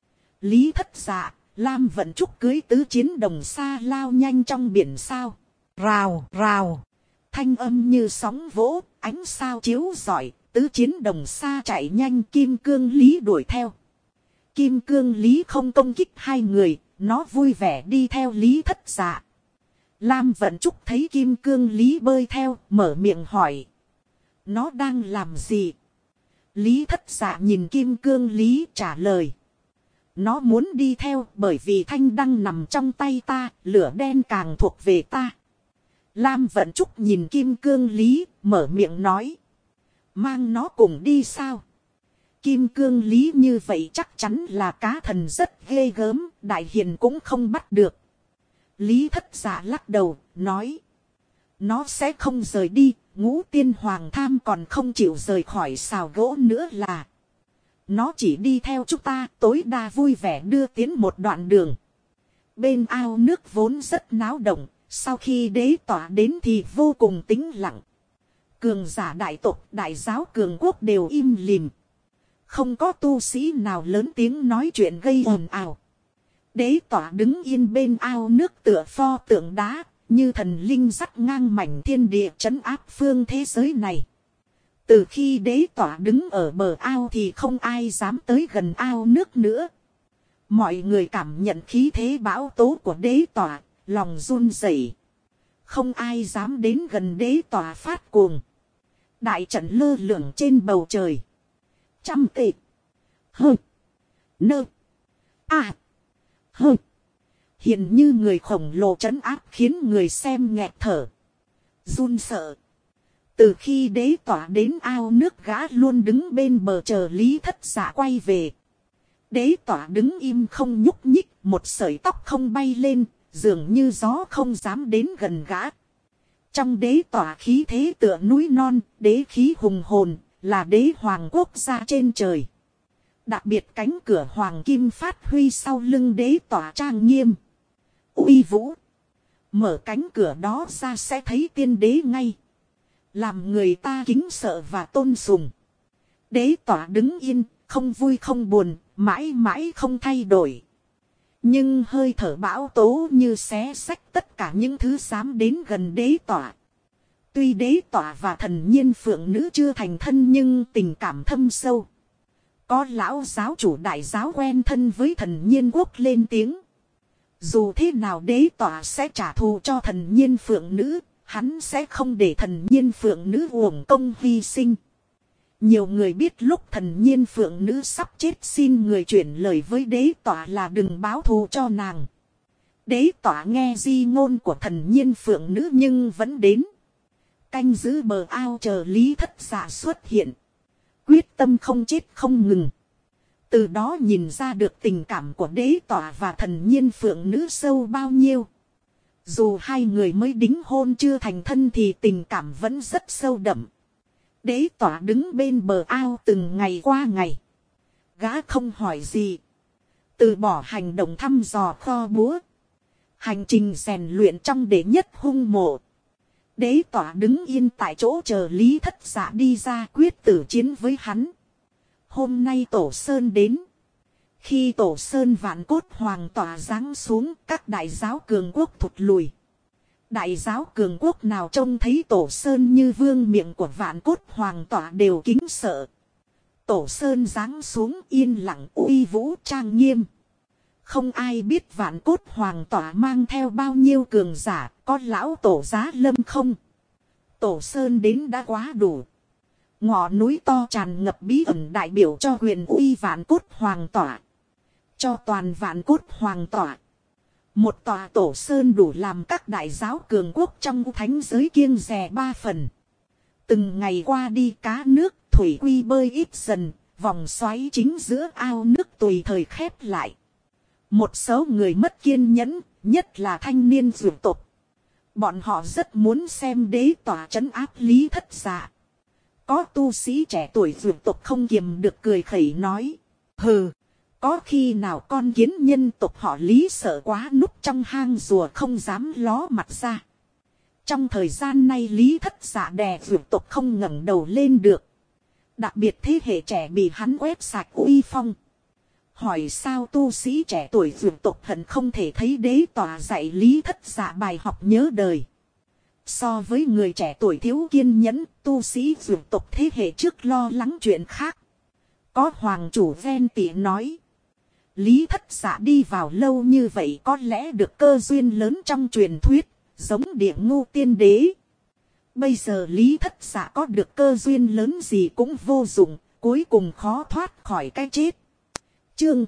Lý Thất Dạ, Lam Vận Trúc cưới tứ chiến đồng xa lao nhanh trong biển sao. Rào, rào. Thanh âm như sóng vỗ, ánh sao chiếu rọi, tứ chiến đồng xa chạy nhanh, Kim Cương Lý đuổi theo. Kim Cương Lý không công kích hai người, nó vui vẻ đi theo Lý Thất Dạ. Lam Vận Trúc thấy Kim Cương Lý bơi theo, mở miệng hỏi. Nó đang làm gì? Lý Thất Dạ nhìn Kim Cương Lý trả lời. Nó muốn đi theo bởi vì thanh đăng nằm trong tay ta, lửa đen càng thuộc về ta. Lam Vận Trúc nhìn Kim Cương Lý, mở miệng nói. Mang nó cùng đi sao? Kim Cương Lý như vậy chắc chắn là cá thần rất ghê gớm, đại hiền cũng không bắt được. Lý Thất Dạ lắc đầu, nói. Nó sẽ không rời đi, Ngũ Tiên Hoàng Tham còn không chịu rời khỏi xào gỗ nữa là. Nó chỉ đi theo chúng ta, tối đa vui vẻ đưa tiến một đoạn đường. Bên ao nước vốn rất náo động, sau khi đế tỏa đến thì vô cùng tĩnh lặng. Cường giả đại tộc, đại giáo cường quốc đều im lìm. Không có tu sĩ nào lớn tiếng nói chuyện gây ồn ào. Đế tỏa đứng yên bên ao nước tựa pho tượng đá, như thần linh dắt ngang mảnh thiên địa trấn áp phương thế giới này. Từ khi đế tỏa đứng ở bờ ao thì không ai dám tới gần ao nước nữa. Mọi người cảm nhận khí thế bão tố của đế tỏa, lòng run rẩy. Không ai dám đến gần đế tỏa phát cuồng. Đại trận lơ lửng trên bầu trời. Trăm tệ. Hơ. Nơ. À. Hơ. Hiện như người khổng lồ trấn áp khiến người xem nghẹt thở. Run sợ. Từ khi đế tỏa đến ao nước gã luôn đứng bên bờ chờ Lý Thất Dạ quay về. Đế tỏa đứng im không nhúc nhích, một sợi tóc không bay lên, dường như gió không dám đến gần gã. Trong đế tỏa khí thế tựa núi non, đế khí hùng hồn, là đế hoàng quốc gia trên trời. Đặc biệt cánh cửa hoàng kim phát huy sau lưng đế tỏa trang nghiêm. Uy vũ. Mở cánh cửa đó ra sẽ thấy tiên đế ngay. Làm người ta kính sợ và tôn sùng. Đế tỏa đứng yên, không vui không buồn, mãi mãi không thay đổi. Nhưng hơi thở bão tố như xé xách tất cả những thứ dám đến gần đế tỏa. Tuy đế tỏa và thần nhiên phượng nữ chưa thành thân nhưng tình cảm thâm sâu. Có lão giáo chủ đại giáo quen thân với thần nhiên quốc lên tiếng. Dù thế nào đế tỏa sẽ trả thù cho thần nhiên phượng nữ, hắn sẽ không để thần nhiên phượng nữ uổng công hy sinh. Nhiều người biết lúc thần nhiên phượng nữ sắp chết xin người chuyển lời với đế tỏa là đừng báo thù cho nàng. Đế tỏa nghe di ngôn của thần nhiên phượng nữ nhưng vẫn đến. Canh giữ bờ ao chờ Lý Thất Dạ xuất hiện. Quyết tâm không chết không ngừng. Từ đó nhìn ra được tình cảm của đế tỏa và thần nhiên phượng nữ sâu bao nhiêu. Dù hai người mới đính hôn chưa thành thân thì tình cảm vẫn rất sâu đậm. Đế tỏa đứng bên bờ ao từng ngày qua ngày. Gã không hỏi gì. Từ bỏ hành động thăm dò kho búa. Hành trình rèn luyện trong đệ nhất hung mộ. Đế tỏa đứng yên tại chỗ chờ Lý Thất Dạ đi ra quyết tử chiến với hắn. Hôm nay Tổ Sơn đến. Khi Tổ Sơn vạn cốt hoàng tỏa giáng xuống, các đại giáo cường quốc thụt lùi. Đại giáo cường quốc nào trông thấy Tổ Sơn như vương miệng của vạn cốt hoàng tỏa đều kính sợ. Tổ Sơn giáng xuống yên lặng uy vũ trang nghiêm. Không ai biết vạn cốt hoàng tỏa mang theo bao nhiêu cường giả, có lão tổ giá lâm không? Tổ Sơn đến đã quá đủ. Ngọn núi to tràn ngập bí ẩn đại biểu cho huyền uy vạn cốt hoàng tỏa. Cho toàn vạn cốt hoàng tỏa. Một tòa Tổ Sơn đủ làm các đại giáo cường quốc trong thánh giới kiêng dè 3 phần. Từng ngày qua đi cá nước, thủy quy bơi ít dần, vòng xoáy chính giữa ao nước tùy thời khép lại. Một số người mất kiên nhẫn, nhất là thanh niên dược tộc. Bọn họ rất muốn xem đế tỏa trấn áp Lý Thất Dạ. Có tu sĩ trẻ tuổi dược tộc không kiềm được cười khẩy nói. Hừ, có khi nào con kiến nhân tộc họ Lý sợ quá núp trong hang rùa không dám ló mặt ra. Trong thời gian này Lý Thất Dạ đè dược tộc không ngẩng đầu lên được. Đặc biệt thế hệ trẻ bị hắn quét sạch uy phong. Hỏi sao tu sĩ trẻ tuổi dược tộc hận không thể thấy đế tỏa dạy Lý Thất Dạ bài học nhớ đời. So với người trẻ tuổi thiếu kiên nhẫn, tu sĩ dược tộc thế hệ trước lo lắng chuyện khác. Có hoàng chủ ven tỉ nói. Lý Thất Dạ đi vào lâu như vậy có lẽ được cơ duyên lớn trong truyền thuyết, giống Địa Ngưu Tiên Đế. Bây giờ Lý Thất Dạ có được cơ duyên lớn gì cũng vô dụng, cuối cùng khó thoát khỏi cái chết. Chương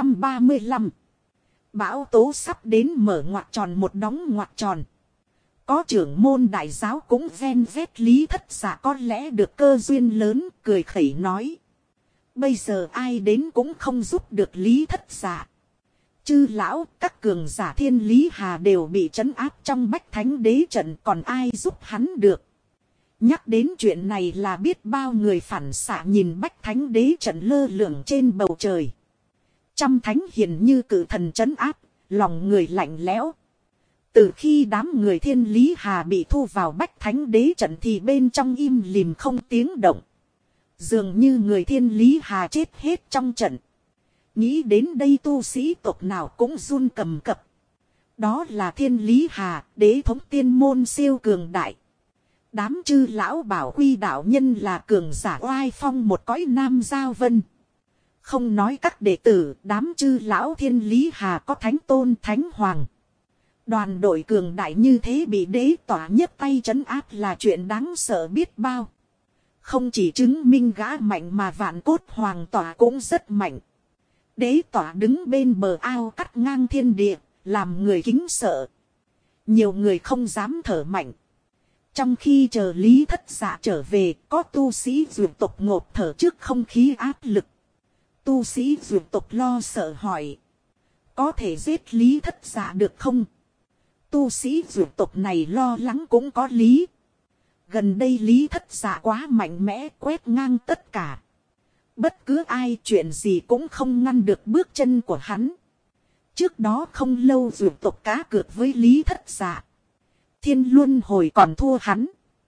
835. Bão tố sắp đến, mở ngoặc tròn một đóng ngoặc tròn. Có trưởng môn đại giáo cũng ven vét Lý Thất Dạ có lẽ được cơ duyên lớn, cười khẩy nói. Bây giờ ai đến cũng không giúp được Lý Thất Dạ. Chư lão, các cường giả Thiên Lý Hà đều bị trấn áp trong Bách Thánh Đế trận, còn ai giúp hắn được. Nhắc đến chuyện này là biết bao người phản xạ nhìn Bách Thánh Đế trận lơ lửng trên bầu trời. Trăm thánh hiền như cự thần trấn áp, lòng người lạnh lẽo. Từ khi đám người Thiên Lý Hà bị thu vào Bách Thánh Đế trận thì bên trong im lìm không tiếng động. Dường như người Thiên Lý Hà chết hết trong trận. Nghĩ đến đây tu sĩ tộc nào cũng run cầm cập. Đó là Thiên Lý Hà, đế thống tiên môn siêu cường đại. Đám chư lão bảo quy đạo nhân là cường giả oai phong một cõi nam giao vân. Không nói các đệ tử, đám chư lão Thiên Lý Hà có thánh tôn thánh hoàng. Đoàn đội cường đại như thế bị đế tỏa nhấc tay trấn áp là chuyện đáng sợ biết bao. Không chỉ chứng minh gã mạnh mà vạn cốt hoàng tỏa cũng rất mạnh. Đế tỏa đứng bên bờ ao cắt ngang thiên địa, làm người kính sợ. Nhiều người không dám thở mạnh. Trong khi chờ Lý Thất Dạ trở về, có tu sĩ dược tộc ngộp thở trước không khí áp lực. Tu sĩ dược tộc lo sợ hỏi. Có thể giết Lý Thất Dạ được không? Tu sĩ dược tộc này lo lắng cũng có lý. Gần đây Lý Thất Dạ quá mạnh mẽ, quét ngang tất cả. Bất cứ ai chuyện gì cũng không ngăn được bước chân của hắn. Trước đó không lâu dược tộc cá cược với Lý Thất Dạ. Thiên Luân Hồi còn thua hắn.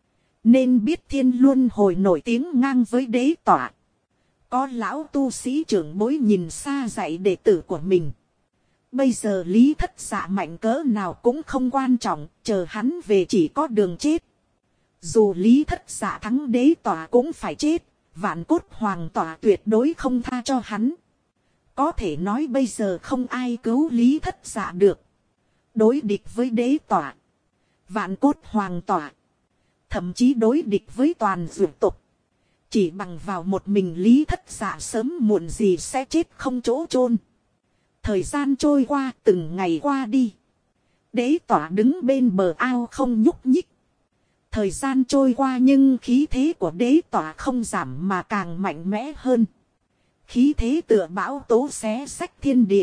Nên biết Thiên Luân Hồi nổi tiếng ngang với đế tỏa. Có lão tu sĩ trưởng bối nhìn xa dạy đệ tử của mình. Bây giờ Lý Thất Dạ mạnh cỡ nào cũng không quan trọng, chờ hắn về chỉ có đường chết. Dù Lý Thất Dạ thắng đế tỏa cũng phải chết, vạn cốt hoàng tỏa tuyệt đối không tha cho hắn. Có thể nói bây giờ không ai cứu Lý Thất Dạ được. Đối địch với đế tỏa, vạn cốt hoàng tỏa, thậm chí đối địch với toàn dược tộc. Chỉ bằng vào một mình Lý Thất Dạ sớm muộn gì sẽ chết không chỗ chôn. Thời gian trôi qua, từng ngày qua đi. Đế tỏa đứng bên bờ ao không nhúc nhích. Thời gian trôi qua nhưng khí thế của đế tỏa không giảm mà càng mạnh mẽ hơn. Khí thế tựa bão tố xé xách thiên địa.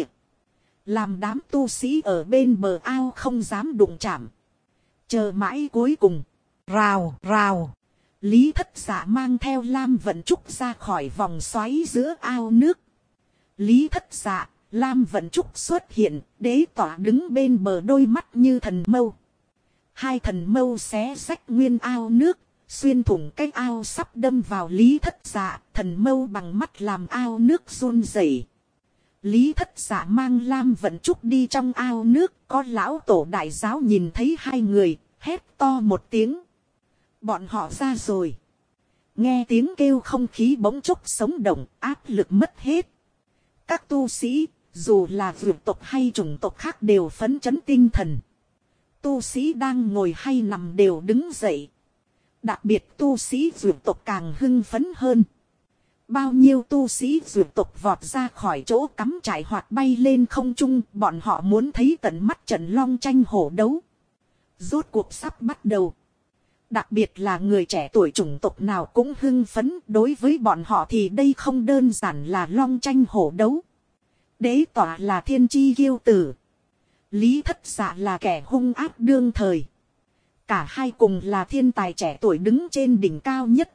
Làm đám tu sĩ ở bên bờ ao không dám đụng chạm. Chờ mãi cuối cùng. Rào, rào. Lý Thất Dạ mang theo Lam Vận Trúc ra khỏi vòng xoáy giữa ao nước. Lý Thất Dạ, Lam Vận Trúc xuất hiện, đế tỏa đứng bên bờ đôi mắt như thần mâu. Hai thần mâu xé rách nguyên ao nước, xuyên thủng cái ao sắp đâm vào Lý Thất Dạ, thần mâu bằng mắt làm ao nước run rẩy. Lý Thất Dạ mang Lam Vận Trúc đi trong ao nước, có lão tổ đại giáo nhìn thấy hai người, hét to một tiếng. Bọn họ ra rồi. Nghe tiếng kêu không khí bỗng chốc sống động, áp lực mất hết. Các tu sĩ, dù là vượt tộc hay chủng tộc khác đều phấn chấn tinh thần. Tu sĩ đang ngồi hay nằm đều đứng dậy. Đặc biệt tu sĩ vượt tộc càng hưng phấn hơn. Bao nhiêu tu sĩ vượt tộc vọt ra khỏi chỗ cắm trại hoặc bay lên không trung, bọn họ muốn thấy tận mắt trận long tranh hổ đấu. Rốt cuộc sắp bắt đầu. Đặc biệt là người trẻ tuổi chủng tộc nào cũng hưng phấn, đối với bọn họ thì đây không đơn giản là long tranh hổ đấu. Đế tỏa là thiên chi kiêu tử. Lý Thất Dạ là kẻ hung ác đương thời. Cả hai cùng là thiên tài trẻ tuổi đứng trên đỉnh cao nhất.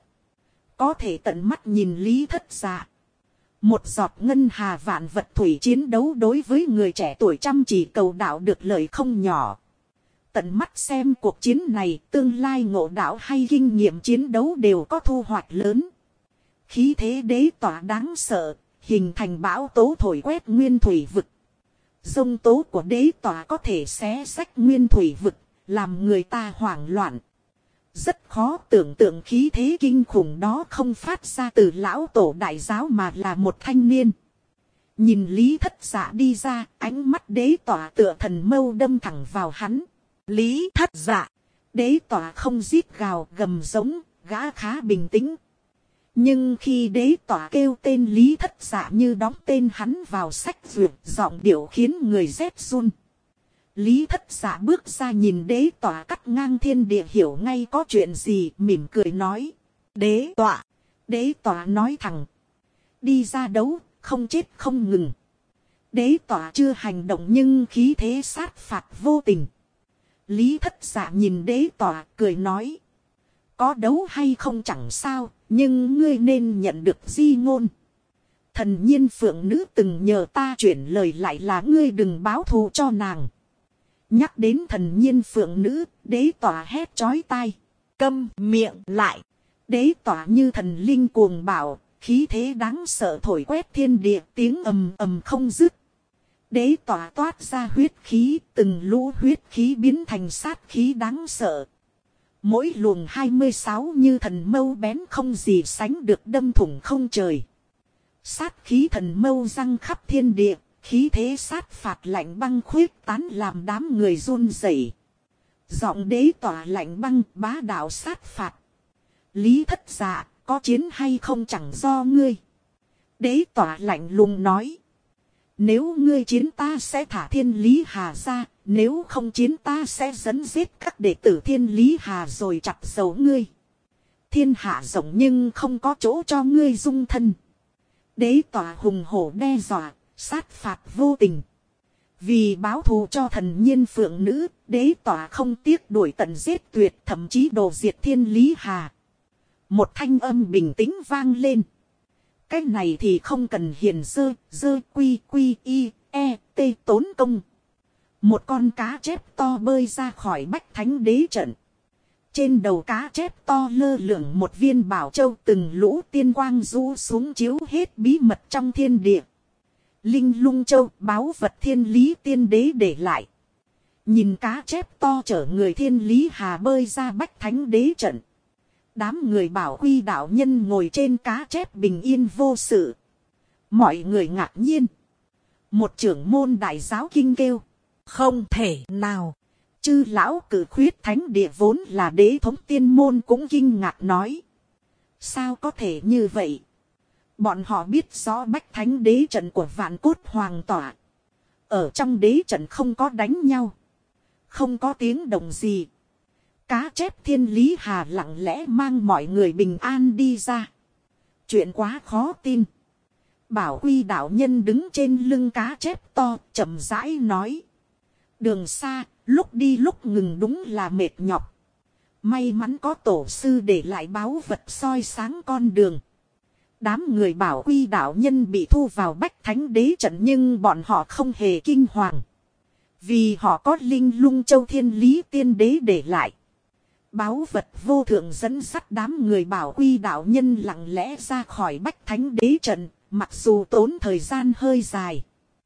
Có thể tận mắt nhìn Lý Thất Dạ. Một giọt ngân hà vạn vật thủy chiến đấu đối với người trẻ tuổi chăm chỉ cầu đạo được lợi không nhỏ. Tận mắt xem cuộc chiến này, tương lai ngộ đạo hay kinh nghiệm chiến đấu đều có thu hoạch lớn. Khí thế đế tỏa đáng sợ, hình thành bão tố thổi quét nguyên thủy vực. Dông tố của đế tỏa có thể xé xách nguyên thủy vực, làm người ta hoảng loạn. Rất khó tưởng tượng khí thế kinh khủng đó không phát ra từ lão tổ đại giáo mà là một thanh niên. Nhìn Lý Thất Dạ đi ra, ánh mắt đế tỏa tựa thần mâu đâm thẳng vào hắn. Lý Thất Dạ, đế tỏa không rít gào gầm giống, gã khá bình tĩnh. Nhưng khi đế tỏa kêu tên Lý Thất Dạ như đóng tên hắn vào sách duyệt, giọng điệu khiến người rét run. Lý Thất Dạ bước ra nhìn đế tỏa cắt ngang thiên địa, hiểu ngay có chuyện gì, mỉm cười nói. Đế tỏa nói thẳng. Đi ra đấu, không chết không ngừng. Đế tỏa chưa hành động nhưng khí thế sát phạt vô tình. Lý Thất Dạ nhìn đế tỏa cười nói. Có đấu hay không chẳng sao, nhưng ngươi nên nhận được di ngôn. Thần Nhiên Phượng Nữ từng nhờ ta chuyển lời lại là ngươi đừng báo thù cho nàng. Nhắc đến Thần Nhiên Phượng Nữ, đế tỏa hét chói tai. Câm miệng lại. Đế tỏa như thần linh cuồng bạo, khí thế đáng sợ thổi quét thiên địa, tiếng ầm ầm không dứt. Đế tỏa toát ra huyết khí, từng lũ huyết khí biến thành sát khí đáng sợ. Mỗi luồng 26 như thần mâu bén không gì sánh được đâm thủng không trời. Sát khí thần mâu răng khắp thiên địa, khí thế sát phạt lạnh băng khuyết tán làm đám người run rẩy. Giọng đế tỏa lạnh băng bá đạo sát phạt. Lý Thất Dạ, có chiến hay không chẳng do ngươi. Đế tỏa lạnh lùng nói. Nếu ngươi chiến ta sẽ thả Thiên Lý Hà ra, nếu không chiến ta sẽ dẫn giết các đệ tử Thiên Lý Hà rồi chặt dầu ngươi. Thiên hạ rộng nhưng không có chỗ cho ngươi dung thân. Đế tỏa hùng hổ đe dọa, sát phạt vô tình. Vì báo thù cho Thần Nhiên Phượng Nữ, đế tỏa không tiếc đuổi tận giết tuyệt, thậm chí đồ diệt Thiên Lý Hà. Một thanh âm bình tĩnh vang lên. Cái này thì không cần hiền dơ quy quy y e t tốn công. Một con cá chép to bơi ra khỏi Bách Thánh Đế trận. Trên đầu cá chép to lơ lửng một viên bảo châu, từng lũ tiên quang rũ xuống chiếu hết bí mật trong thiên địa. Linh Lung Châu, báu vật Thiên Lý Tiên Đế để lại. Nhìn cá chép to chở người Thiên Lý Hà bơi ra Bách Thánh Đế trận. Đám người Bảo Quy đạo nhân ngồi trên cá chép bình yên vô sự. Mọi người ngạc nhiên. Một trưởng môn đại giáo kinh kêu. Không thể nào. Chư lão cử khuyết thánh địa vốn là đế thống tiên môn cũng kinh ngạc nói. Sao có thể như vậy? Bọn họ biết rõ Bách Thánh Đế trận của Vạn Cốt Hoàng tỏa. Ở trong đế trận không có đánh nhau. Không có tiếng động gì. Cá chép Thiên Lý Hà lặng lẽ mang mọi người bình an đi ra. Chuyện quá khó tin. Bảo Quy đạo nhân đứng trên lưng cá chép to, chậm rãi nói. Đường xa, lúc đi lúc ngừng đúng là mệt nhọc. May mắn có tổ sư để lại báu vật soi sáng con đường. Đám người Bảo Quy đạo nhân bị thu vào Bách Thánh Đế trận nhưng bọn họ không hề kinh hoàng. Vì họ có Linh Lung Châu Thiên Lý Tiên Đế để lại. Báu vật vô thượng dẫn dắt đám người Bảo Quy đạo nhân lặng lẽ ra khỏi Bách Thánh Đế trận, mặc dù tốn thời gian hơi dài.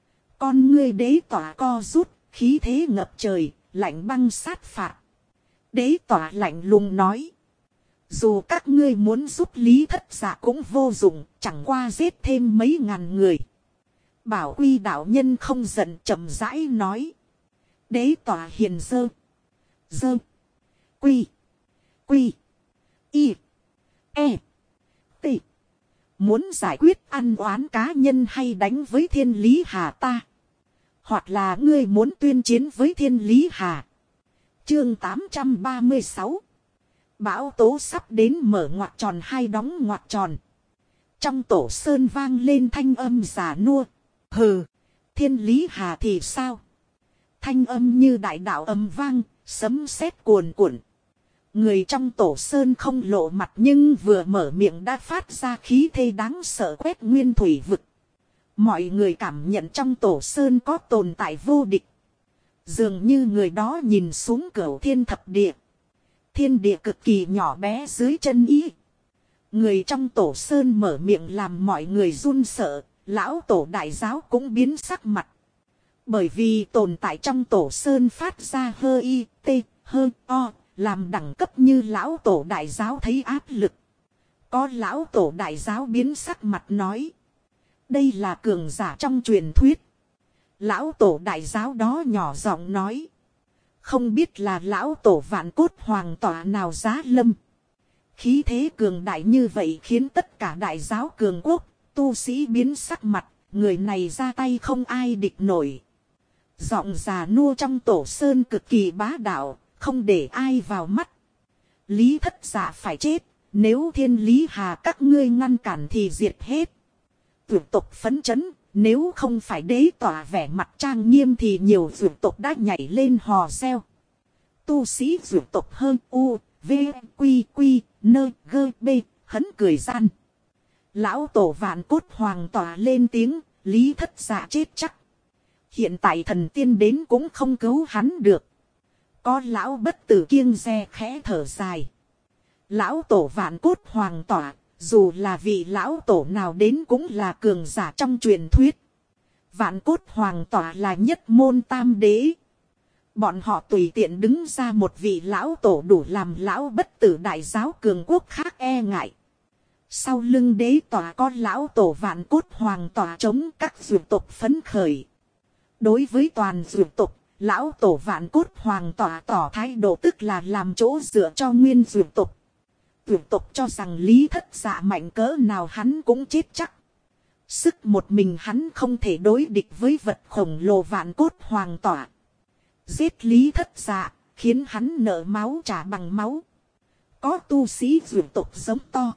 Con ngươi đế tỏa co rút, khí thế ngập trời, lạnh băng sát phạt. Đế tỏa lạnh lùng nói. Dù các ngươi muốn giúp Lý Thất Dạ cũng vô dụng, chẳng qua giết thêm mấy ngàn người. Bảo Quy đạo nhân không giận, chậm rãi nói. Đế tỏa hiền dơ quy y e t. Muốn giải quyết ăn oán cá nhân hay đánh với Thiên Lý Hà ta? Hoặc là ngươi muốn tuyên chiến với Thiên Lý Hà? Chương 836. Bão tố sắp đến, mở ngoặc tròn hai đóng ngoặc tròn. Trong tổ sơn vang lên thanh âm già nua. Hừ, Thiên Lý Hà thì sao? Thanh âm như đại đạo âm vang, sấm sét cuồn cuộn. Người trong tổ sơn không lộ mặt nhưng vừa mở miệng đã phát ra khí thế đáng sợ quét nguyên thủy vực. Mọi người cảm nhận trong tổ sơn có tồn tại vô địch. Dường như người đó nhìn xuống cửu thiên thập địa. Thiên địa cực kỳ nhỏ bé dưới chân ý. Người trong tổ sơn mở miệng làm mọi người run sợ. Lão tổ đại giáo cũng biến sắc mặt. Bởi vì tồn tại trong tổ sơn phát ra hơ y tê hơ o. Làm đẳng cấp như lão tổ đại giáo thấy áp lực. Có lão tổ đại giáo biến sắc mặt nói. Đây là cường giả trong truyền thuyết. Lão tổ đại giáo đó nhỏ giọng nói. Không biết là lão tổ vạn cốt hoàng tỏa nào giá lâm. Khí thế cường đại như vậy khiến tất cả đại giáo cường quốc, tu sĩ biến sắc mặt, người này ra tay không ai địch nổi. Giọng già nua trong tổ sơn cực kỳ bá đạo, không để ai vào mắt. Lý Thất Dạ phải chết, nếu Thiên Lý Hà các ngươi ngăn cản thì diệt hết. Vượt tộc phấn chấn, nếu không phải đế tỏa vẻ mặt trang nghiêm thì nhiều vượt tộc đã nhảy lên hò reo. Tu sĩ vượt tộc hơn u, v, quy quy, nơ, gơ, b, hấn cười gian. Lão tổ vạn cốt hoàng tỏa lên tiếng, Lý Thất Dạ chết chắc. Hiện tại thần tiên đến cũng không cứu hắn được. Có lão bất tử kiêng re khẽ thở dài. Lão tổ vạn cốt hoàng tỏa, dù là vị lão tổ nào đến cũng là cường giả trong truyền thuyết. Vạn cốt hoàng tỏa là nhất môn tam đế. Bọn họ tùy tiện đứng ra một vị lão tổ đủ làm lão bất tử đại giáo cường quốc khác e ngại. Sau lưng đế tỏa có lão tổ vạn cốt hoàng tỏa chống các dược tộc phấn khởi. Đối với toàn dược tộc, lão tổ vạn cốt hoàng tỏa tỏ thái độ tức là làm chỗ dựa cho nguyên dược tộc. Dược tộc cho rằng Lý Thất Dạ mạnh cỡ nào hắn cũng chết chắc. Sức một mình hắn không thể đối địch với vật khổng lồ vạn cốt hoàng tỏa. Giết Lý Thất Dạ, khiến hắn nợ máu trả bằng máu. Có tu sĩ dược tộc giống to.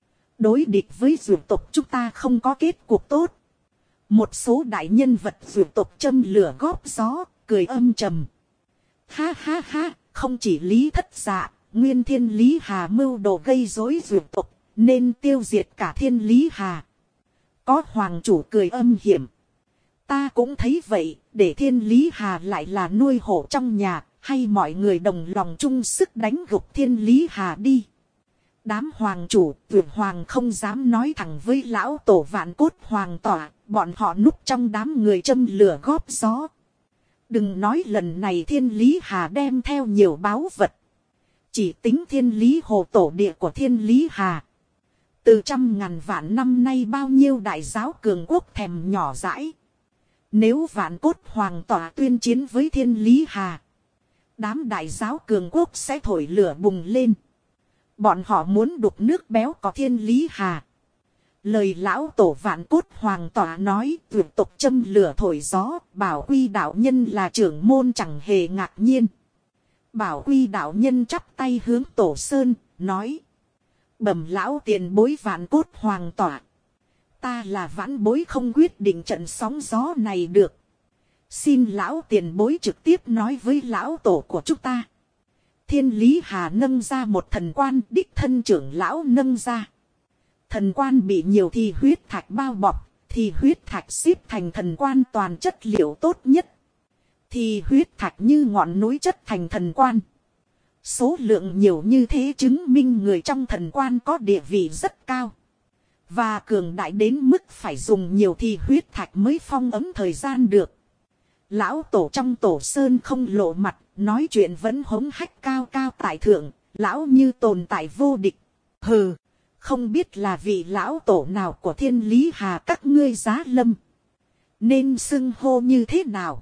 Đối địch với dược tộc chúng ta không có kết cục tốt. Một số đại nhân vật dược tộc châm lửa góp gió, cười âm trầm. Ha ha ha, không chỉ Lý Thất Dạ, nguyên Thiên Lý Hà mưu đồ gây rối dược tộc, nên tiêu diệt cả Thiên Lý Hà. Có hoàng chủ cười âm hiểm. Ta cũng thấy vậy, để Thiên Lý Hà lại là nuôi hổ trong nhà, hay mọi người đồng lòng chung sức đánh gục Thiên Lý Hà đi. Đám hoàng chủ, tuyệt hoàng không dám nói thẳng với lão tổ vạn cốt hoàng tỏa, bọn họ núp trong đám người châm lửa góp gió. Đừng nói lần này Thiên Lý Hà đem theo nhiều báu vật. Chỉ tính Thiên Lý hồ tổ địa của Thiên Lý Hà. Từ trăm ngàn vạn năm nay bao nhiêu đại giáo cường quốc thèm nhỏ dãi. Nếu vạn cốt hoàng tỏa tuyên chiến với Thiên Lý Hà, đám đại giáo cường quốc sẽ thổi lửa bùng lên. Bọn họ muốn đục nước béo có Thiên Lý Hà. Lời lão tổ vạn cốt hoàng tỏa nói, tuyệt tộc châm lửa thổi gió, Bảo Quy đạo nhân là trưởng môn chẳng hề ngạc nhiên. Bảo Quy đạo nhân chắp tay hướng tổ sơn, nói. Bẩm lão tiền bối vạn cốt hoàng tỏa. Ta là vãn bối không quyết định trận sóng gió này được. Xin lão tiền bối trực tiếp nói với lão tổ của chúng ta. Thiên Lý Hà nâng ra một thần quan, đích thân trưởng lão nâng ra. Thần quan bị nhiều thì huyết thạch bao bọc, thì huyết thạch xếp thành thần quan toàn chất liệu tốt nhất. Thì huyết thạch như ngọn núi chất thành thần quan. Số lượng nhiều như thế chứng minh người trong thần quan có địa vị rất cao. Và cường đại đến mức phải dùng nhiều thì huyết thạch mới phong ấm thời gian được. Lão tổ trong tổ sơn không lộ mặt, nói chuyện vẫn hống hách cao cao tại thượng, lão như tồn tại vô địch. Hừ, không biết là vị lão tổ nào của Thiên Lý Hà các ngươi giá lâm. Nên xưng hô như thế nào?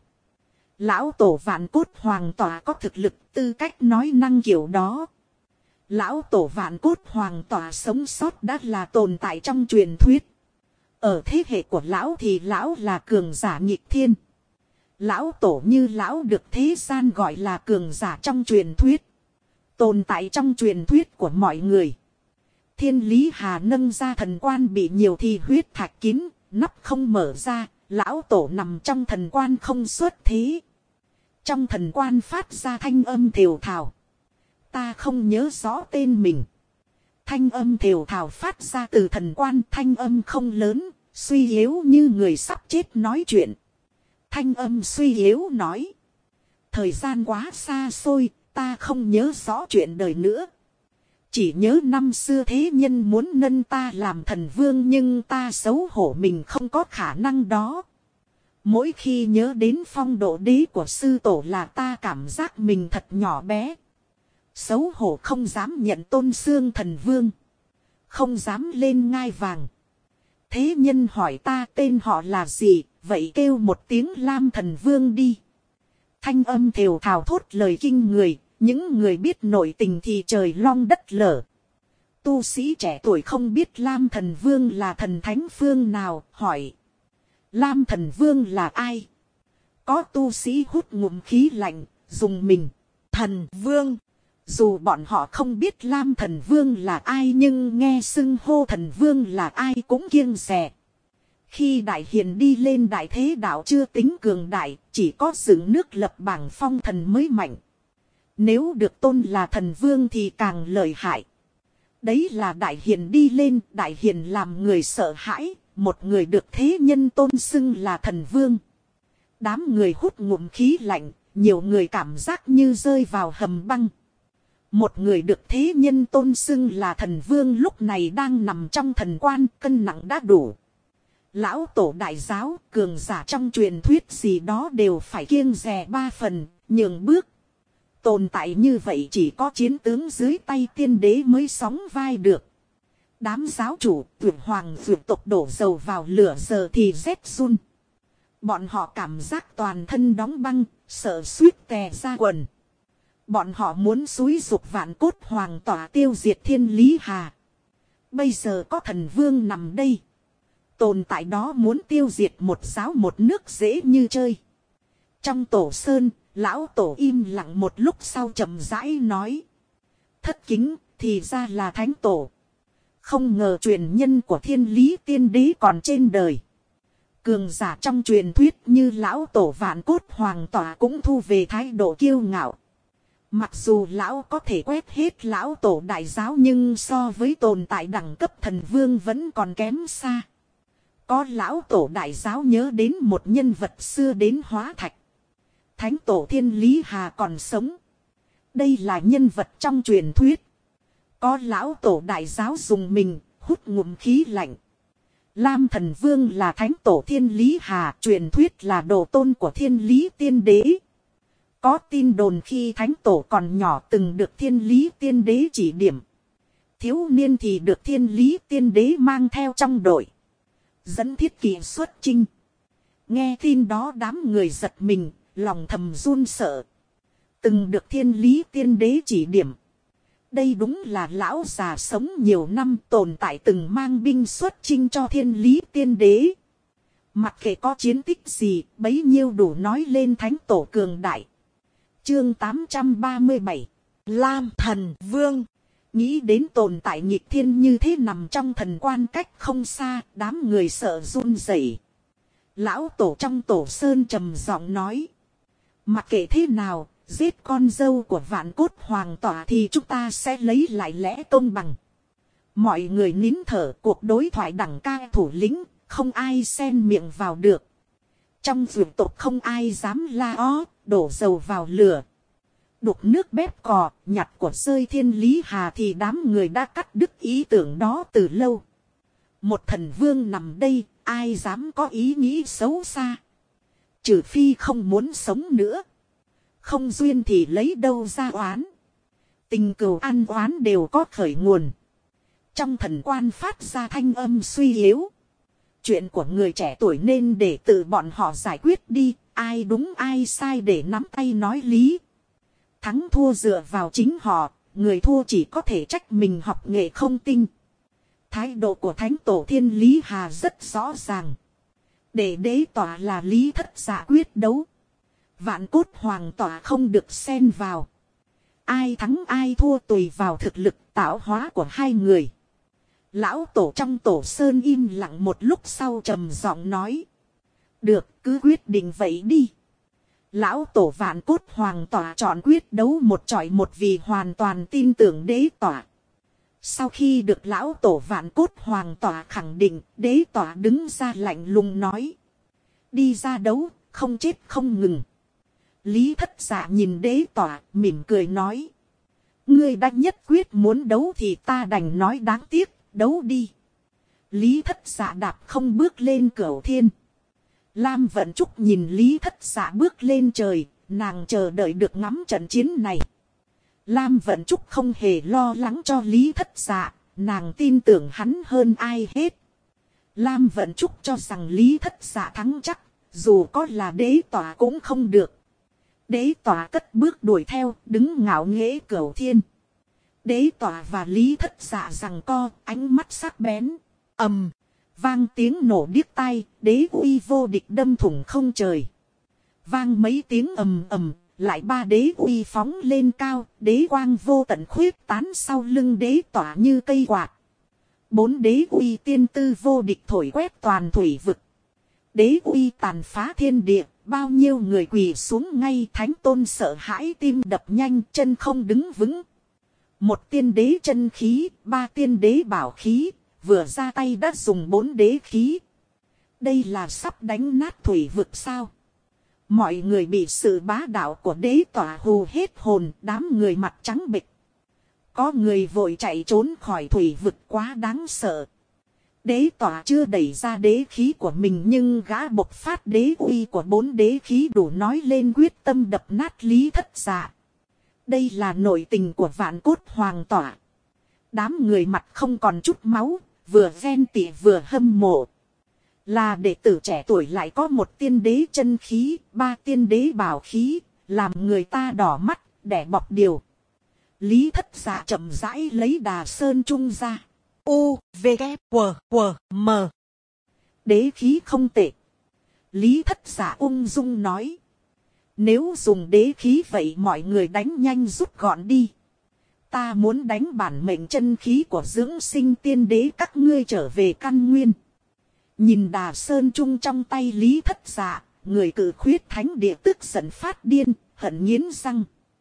Lão tổ vạn cốt hoàng tỏa có thực lực tư cách nói năng kiểu đó. Lão tổ vạn cốt hoàng tỏa sống sót đã là tồn tại trong truyền thuyết. Ở thế hệ của lão thì lão là cường giả nghịch thiên. Lão tổ như lão được thế gian gọi là cường giả trong truyền thuyết. Tồn tại trong truyền thuyết của mọi người. Thiên Lý Hà nâng ra thần quan bị nhiều thì huyết thạch kín, nắp không mở ra, lão tổ nằm trong thần quan không xuất thế. Trong thần quan phát ra thanh âm thều thào. Ta không nhớ rõ tên mình. Thanh âm thều thào phát ra từ thần quan, thanh âm không lớn, suy yếu như người sắp chết nói chuyện. Thanh âm suy yếu nói. Thời gian quá xa xôi, ta không nhớ rõ chuyện đời nữa. Chỉ nhớ năm xưa thế nhân muốn nâng ta làm thần vương nhưng ta xấu hổ mình không có khả năng đó. Mỗi khi nhớ đến phong độ đế của sư tổ là ta cảm giác mình thật nhỏ bé. Xấu hổ không dám nhận tôn xương thần vương. Không dám lên ngai vàng. Thế nhân hỏi ta tên họ là gì, vậy kêu một tiếng Lam Thần Vương đi. Thanh âm thều thào thốt lời kinh người, những người biết nội tình thì trời long đất lở. Tu sĩ trẻ tuổi không biết Lam Thần Vương là thần thánh phương nào, hỏi. Lam Thần Vương là ai? Có tu sĩ hút ngụm khí lạnh, dùng mình. Thần Vương. Dù bọn họ không biết Lam Thần Vương là ai nhưng nghe xưng hô Thần Vương là ai cũng kiêng dè. Khi Đại Hiền đi lên đại thế đạo chưa tính cường đại, chỉ có dựng nước lập bảng phong thần mới mạnh. Nếu được tôn là Thần Vương thì càng lợi hại. Đấy là Đại Hiền đi lên, Đại Hiền làm người sợ hãi, một người được thế nhân tôn xưng là Thần Vương. Đám người hút ngụm khí lạnh, nhiều người cảm giác như rơi vào hầm băng. Một người được thế nhân tôn xưng là Thần Vương lúc này đang nằm trong thần quan, cân nặng đã đủ. Lão tổ đại giáo, cường giả trong truyền thuyết gì đó đều phải kiêng dè 3 phần, nhường bước. Tồn tại như vậy chỉ có chiến tướng dưới tay tiên đế mới sóng vai được. Đám giáo chủ, tuyển hoàng tuyển tộc đổ dầu vào lửa giờ thì rét run. Bọn họ cảm giác toàn thân đóng băng, sợ suýt tè ra quần. Bọn họ muốn xúi dục vạn cốt hoàng tỏa tiêu diệt Thiên Lý Hà. Bây giờ có Thần Vương nằm đây. Tồn tại đó muốn tiêu diệt một giáo một nước dễ như chơi. Trong tổ sơn, lão tổ im lặng một lúc sau chậm rãi nói. Thất kính, thì ra là thánh tổ. Không ngờ truyền nhân của Thiên Lý tiên đế còn trên đời. Cường giả trong truyền thuyết như lão tổ vạn cốt hoàng tỏa cũng thu về thái độ kiêu ngạo. Mặc dù lão có thể quét hết lão tổ đại giáo nhưng so với tồn tại đẳng cấp Thần Vương vẫn còn kém xa. Có lão tổ đại giáo nhớ đến một nhân vật xưa đến hóa thạch. Thánh tổ Thiên Lý Hà còn sống. Đây là nhân vật trong truyền thuyết. Có lão tổ đại giáo dùng mình, hút ngụm khí lạnh. Lam Thần Vương là thánh tổ Thiên Lý Hà, truyền thuyết là đồ tôn của Thiên Lý tiên đế. Có tin đồn khi thánh tổ còn nhỏ từng được Thiên Lý tiên đế chỉ điểm. Thiếu niên thì được Thiên Lý tiên đế mang theo trong đội. Dẫn thiết kỵ xuất chinh. Nghe tin đó đám người giật mình, lòng thầm run sợ. Từng được Thiên Lý tiên đế chỉ điểm. Đây đúng là lão già sống nhiều năm tồn tại từng mang binh xuất chinh cho Thiên Lý tiên đế. Mặc kệ có chiến tích gì, bấy nhiêu đủ nói lên thánh tổ cường đại. Chương 837 Lam Thần Vương. Nghĩ đến tồn tại nghịch thiên như thế nằm trong thần quan cách không xa, đám người sợ run rẩy. Lão tổ trong tổ sơn trầm giọng nói. Mặc kệ thế nào, giết con dâu của vạn cốt hoàng tỏa thì chúng ta sẽ lấy lại lẽ công bằng. Mọi người nín thở, cuộc đối thoại đẳng ca thủ lĩnh, không ai xen miệng vào được. Trong vườn tộc không ai dám la ó, đổ dầu vào lửa. Đục nước bếp cò, nhặt của rơi Thiên Lý Hà thì đám người đã cắt đứt ý tưởng đó từ lâu. Một thần vương nằm đây, ai dám có ý nghĩ xấu xa. Trừ phi không muốn sống nữa. Không duyên thì lấy đâu ra oán. Tình cừu ăn oán đều có khởi nguồn. Trong thần quan phát ra thanh âm suy yếu. Chuyện của người trẻ tuổi nên để tự bọn họ giải quyết đi. Ai đúng ai sai để nắm tay nói lý. Thắng thua dựa vào chính họ. Người thua chỉ có thể trách mình học nghệ không tinh. Thái độ của thánh tổ Thiên Lý Hà rất rõ ràng. Để đế tỏa là lý thất giả quyết đấu. Vạn cốt hoàng tỏa không được xen vào. Ai thắng ai thua tùy vào thực lực tạo hóa của hai người. Lão tổ trong tổ sơn im lặng một lúc sau trầm giọng nói. Được, cứ quyết định vậy đi. Lão tổ vạn cốt hoàng tỏa chọn quyết đấu một chọi một vì hoàn toàn tin tưởng đế tỏa. Sau khi được lão tổ vạn cốt hoàng tỏa khẳng định, đế tỏa đứng ra lạnh lùng nói. Đi ra đấu, không chết không ngừng. Lý thất giả nhìn đế tỏa, mỉm cười nói. Ngươi đã nhất quyết muốn đấu thì ta đành nói đáng tiếc, đấu đi. Lý thất giả đạp không bước lên cửu thiên. Lam Vận Trúc nhìn Lý thất giả bước lên trời, nàng chờ đợi được ngắm trận chiến này. Lam Vận Trúc không hề lo lắng cho Lý thất giả, nàng tin tưởng hắn hơn ai hết. Lam Vận Trúc cho rằng Lý Thất Dạ thắng chắc, dù có là đế tỏa cũng không được. Đế tỏa cất bước đuổi theo, đứng ngạo nghễ cửu thiên. Đế tỏa và Lý Thất Dạ giằng co, ánh mắt sắc bén. Ầm, vang tiếng nổ điếc tai, đế uy vô địch đâm thủng không trời. Vang mấy tiếng ầm ầm, lại ba đế uy phóng lên cao, đế quang vô tận khuyết tán sau lưng đế tỏa như cây quạt. 4 đế uy tiên tư vô địch thổi quét toàn thủy vực. Đế uy tàn phá thiên địa, bao nhiêu người quỳ xuống ngay, thánh tôn sợ hãi tim đập nhanh, chân không đứng vững. 1 tiên đế chân khí, 3 tiên đế bảo khí, vừa ra tay đã dùng 4 đế khí. Đây là sắp đánh nát thủy vực sao? Mọi người bị sự bá đạo của đế tỏa hù hết hồn, đám người mặt trắng bệch. Có người vội chạy trốn khỏi thủy vực, quá đáng sợ. Đế tỏa chưa đẩy ra đế khí của mình, nhưng gã bộc phát đế uy của 4 đế khí đủ nói lên quyết tâm đập nát Lý Thất Dạ. Đây là nội tình của Vạn Cốt Hoàng tỏa. Đám người mặt không còn chút máu, vừa ghen tị vừa hâm mộ. Là đệ tử trẻ tuổi lại có 1 tiên đế chân khí, 3 tiên đế bảo khí, làm người ta đỏ mắt, đẻ bọc điều. Lý Thất Dạ chậm rãi lấy Đà Sơn Trung ra. U, V, K, W, W, M. Đế khí không tệ. Lý Thất Dạ ung dung nói. Nếu dùng đế khí vậy mọi người đánh nhanh rút gọn đi. Ta muốn đánh bản mệnh chân khí của dưỡng sinh tiên đế các ngươi trở về căn nguyên. Nhìn Đà Sơn Trung trong tay Lý Thất Dạ, người cự khuyết thánh địa tức giận phát điên, hận nghiến răng.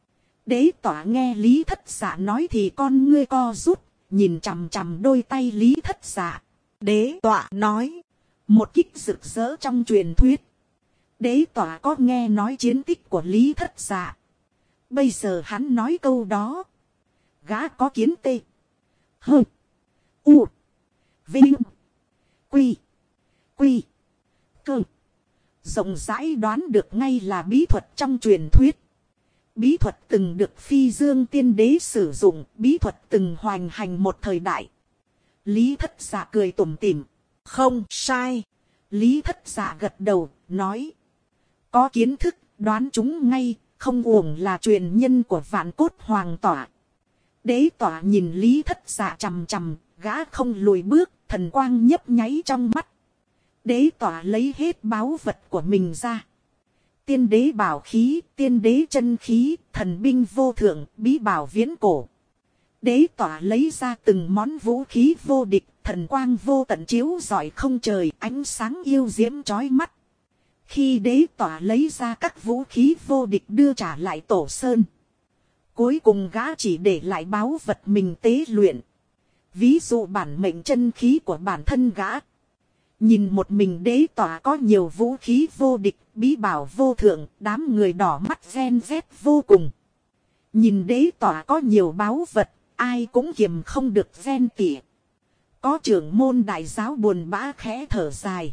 Đế tỏa nghe Lý Thất Dạ nói thì con ngươi co rút, nhìn chằm chằm đôi tay Lý Thất Dạ. Đế tỏa nói, một kích rực rỡ trong truyền thuyết. Đế tỏa có nghe nói chiến tích của Lý Thất Dạ. Bây giờ hắn nói câu đó. Gã có kiến tê. Hơ. U. Vinh. Quy. Quy. Cơ. Rộng rãi đoán được ngay là bí thuật trong truyền thuyết. Bí thuật từng được Phi Dương tiên đế sử dụng, bí thuật từng hoành hành một thời đại. Lý Thất Dạ cười tủm tỉm. Không sai. Lý Thất Dạ gật đầu, nói. Có kiến thức, đoán chúng ngay, không uổng là truyền nhân của Vạn Cốt Hoàng tỏa. Đế tỏa nhìn Lý Thất Dạ chằm chằm, gã không lùi bước, thần quang nhấp nháy trong mắt. Đế tỏa lấy hết báu vật của mình ra. Tiên đế bảo khí, tiên đế chân khí, thần binh vô thượng, bí bảo viễn cổ. Đế tỏa lấy ra từng món vũ khí vô địch, thần quang vô tận chiếu rọi không trời, ánh sáng yêu diễm chói mắt. Khi đế tỏa lấy ra các vũ khí vô địch đưa trả lại Tổ Sơn. Cuối cùng gã chỉ để lại báu vật mình tế luyện. Ví dụ bản mệnh chân khí của bản thân gã. Nhìn một mình đế tỏa có nhiều vũ khí vô địch, bí bảo vô thượng, đám người đỏ mắt ven vét vô cùng. Nhìn đế tỏa có nhiều báu vật, ai cũng kiềm không được ven tỉa. Có trưởng môn đại giáo buồn bã khẽ thở dài.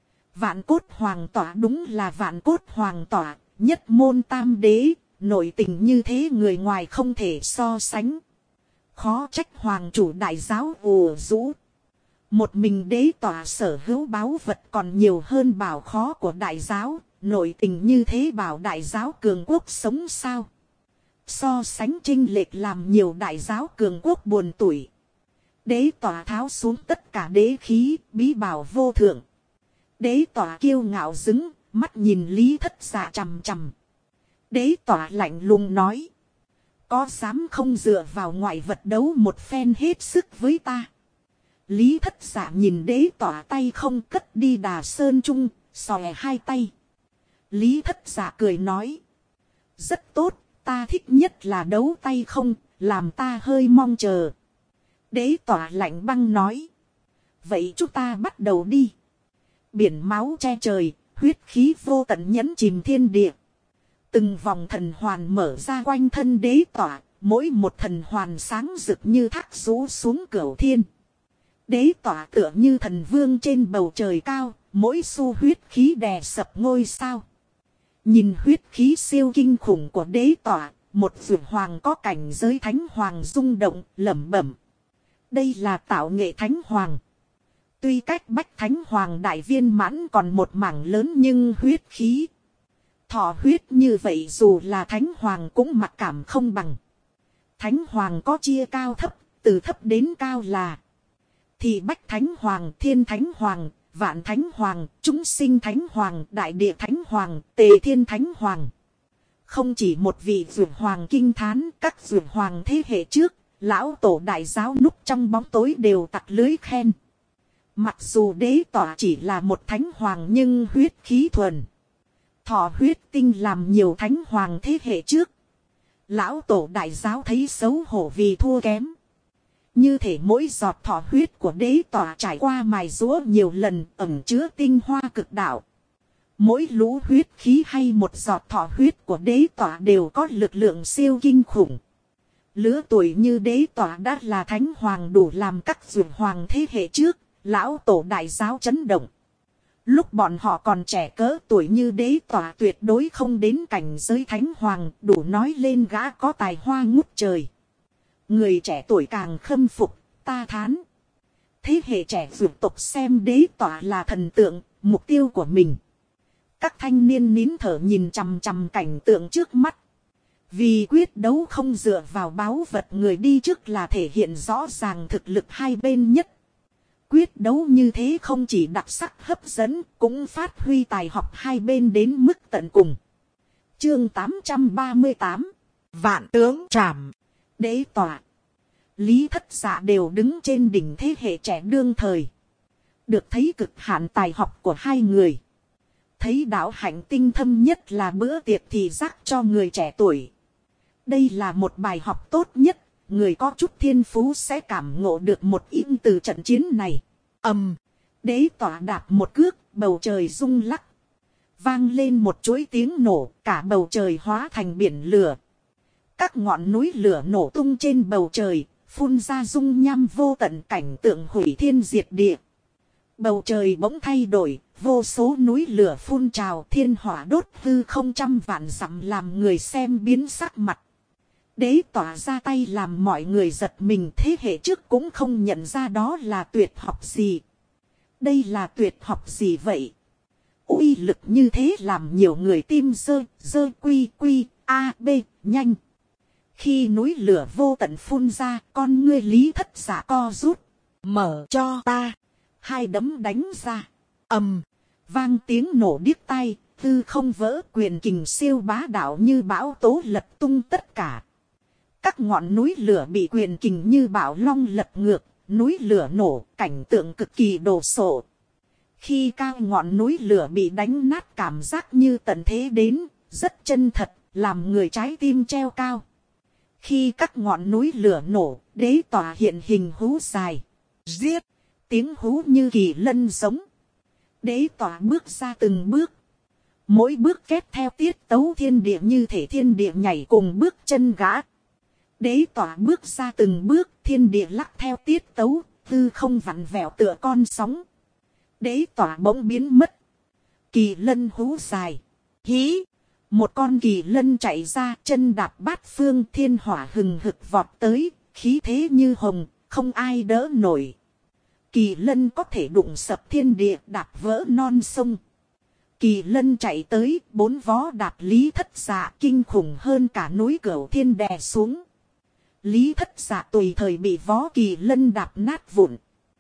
Vạn Cốt Hoàng tỏa đúng là Vạn Cốt Hoàng tỏa, nhất môn tam đế, nội tình như thế người ngoài không thể so sánh. Khó trách hoàng chủ đại giáo ùa rũ. Một mình đế tỏa sở hữu báu vật còn nhiều hơn bảo khó của đại giáo, nội tình như thế bảo đại giáo cường quốc sống sao. So sánh chênh lệch làm nhiều đại giáo cường quốc buồn tủi. Đế tỏa tháo xuống tất cả đế khí, bí bảo vô thượng. Đế tỏa kiêu ngạo dứng, mắt nhìn Lý Thất Dạ chằm chằm. Đế tỏa lạnh lùng nói. Có dám không dựa vào ngoại vật đấu một phen hết sức với ta. Lý Thất Dạ nhìn đế tỏa tay không cất đi Đà Sơn Trung, xòe hai tay. Lý Thất Dạ cười nói. Rất tốt, ta thích nhất là đấu tay không, làm ta hơi mong chờ. Đế tỏa lạnh băng nói. Vậy chúng ta bắt đầu đi. Biển máu che trời, huyết khí vô tận nhấn chìm thiên địa. Từng vòng thần hoàn mở ra quanh thân đế tỏa, mỗi một thần hoàn sáng rực như thác rũ xuống cửu thiên. Đế tỏa tựa như thần vương trên bầu trời cao, mỗi xu huyết khí đè sập ngôi sao. Nhìn huyết khí siêu kinh khủng của đế tỏa, một vượt hoàng có cảnh giới thánh hoàng rung động, lẩm bẩm. Đây là tạo nghệ thánh hoàng. Tuy cách Bách Thánh Hoàng đại viên mãn còn một mảng lớn nhưng huyết khí. Thọ huyết như vậy dù là Thánh Hoàng cũng mặc cảm không bằng. Thánh Hoàng có chia cao thấp, từ thấp đến cao là. Thì Bách Thánh Hoàng, Thiên Thánh Hoàng, Vạn Thánh Hoàng, Chúng Sinh Thánh Hoàng, Đại Địa Thánh Hoàng, Tề Thiên Thánh Hoàng. Không chỉ một vị Dược Hoàng kinh thán, các Dược Hoàng thế hệ trước, lão tổ đại giáo núp trong bóng tối đều tặc lưới khen. Mặc dù đế tỏa chỉ là một Thánh Hoàng nhưng huyết khí thuần. Thọ huyết tinh làm nhiều Thánh Hoàng thế hệ trước. Lão tổ đại giáo thấy xấu hổ vì thua kém. Như thể mỗi giọt thọ huyết của đế tỏa trải qua mài rũa nhiều lần ẩn chứa tinh hoa cực đạo. Mỗi lũ huyết khí hay một giọt thọ huyết của đế tỏa đều có lực lượng siêu kinh khủng. Lứa tuổi như đế tỏa đã là Thánh Hoàng đủ làm các Dược Hoàng thế hệ trước, lão tổ đại giáo chấn động. Lúc bọn họ còn trẻ cỡ tuổi như đế tỏa tuyệt đối không đến cảnh giới Thánh Hoàng, đủ nói lên gã có tài hoa ngút trời. Người trẻ tuổi càng khâm phục, ta thán. Thế hệ trẻ Dược tộc xem đế tỏa là thần tượng, mục tiêu của mình. Các thanh niên nín thở nhìn chằm chằm cảnh tượng trước mắt. Vì quyết đấu không dựa vào báu vật người đi trước là thể hiện rõ ràng thực lực hai bên nhất. Quyết đấu như thế không chỉ đặc sắc hấp dẫn, cũng phát huy tài học hai bên đến mức tận cùng. Chương 838 Vạn tướng trảm. Đế tỏa, Lý Thất Dạ đều đứng trên đỉnh thế hệ trẻ đương thời. Được thấy cực hạn tài học của hai người. Thấy đạo hạnh tinh thâm nhất là bữa tiệc thì giác cho người trẻ tuổi. Đây là một bài học tốt nhất. Người có chút thiên phú sẽ cảm ngộ được một ít từ trận chiến này. Đế tỏa đạp một cước, bầu trời rung lắc. Vang lên một chuỗi tiếng nổ, cả bầu trời hóa thành biển lửa. Các ngọn núi lửa nổ tung trên bầu trời, phun ra dung nham vô tận, cảnh tượng hủy thiên diệt địa. Bầu trời bỗng thay đổi, vô số núi lửa phun trào, thiên hỏa đốt hư không trăm vạn dặm làm người xem biến sắc mặt. Đế tỏa ra tay làm mọi người giật mình, thế hệ trước cũng không nhận ra đó là tuyệt học gì. Đây là tuyệt học gì vậy? Uy lực như thế làm nhiều người tim dơ quy a b nhanh. Khi núi lửa vô tận phun ra, con ngươi Lý Thất Dạ co rút. Mở cho ta. Hai đấm đánh ra. Vang tiếng nổ điếc tai, tư không vỡ, quyền kình siêu bá đạo như bão tố lật tung tất cả. Các ngọn núi lửa bị quyền kình như bão long lật ngược, núi lửa nổ, cảnh tượng cực kỳ đồ sộ. Khi cao ngọn núi lửa bị đánh nát cảm giác như tận thế đến, rất chân thật, làm người trái tim treo cao. Khi các ngọn núi lửa nổ, đế tỏa hiện hình hú dài. Giết! Tiếng hú như kỳ lân giống. Đế tỏa bước ra từng bước. Mỗi bước kết theo tiết tấu thiên địa như thể thiên địa nhảy cùng bước chân gã. Đế tỏa bước ra từng bước, thiên địa lắc theo tiết tấu, tư không vặn vẹo tựa con sóng. Đế tỏa bỗng biến mất. Kỳ lân hú dài. Hí! Một con kỳ lân chạy ra, chân đạp bát phương, thiên hỏa hừng hực vọt tới, khí thế như hồng, không ai đỡ nổi. Kỳ lân có thể đụng sập thiên địa, đạp vỡ non sông. Kỳ lân chạy tới, bốn vó đạp Lý Thất Dạ, kinh khủng hơn cả núi Cửu Thiên đè xuống. Lý Thất Dạ tùy thời bị vó kỳ lân đạp nát vụn.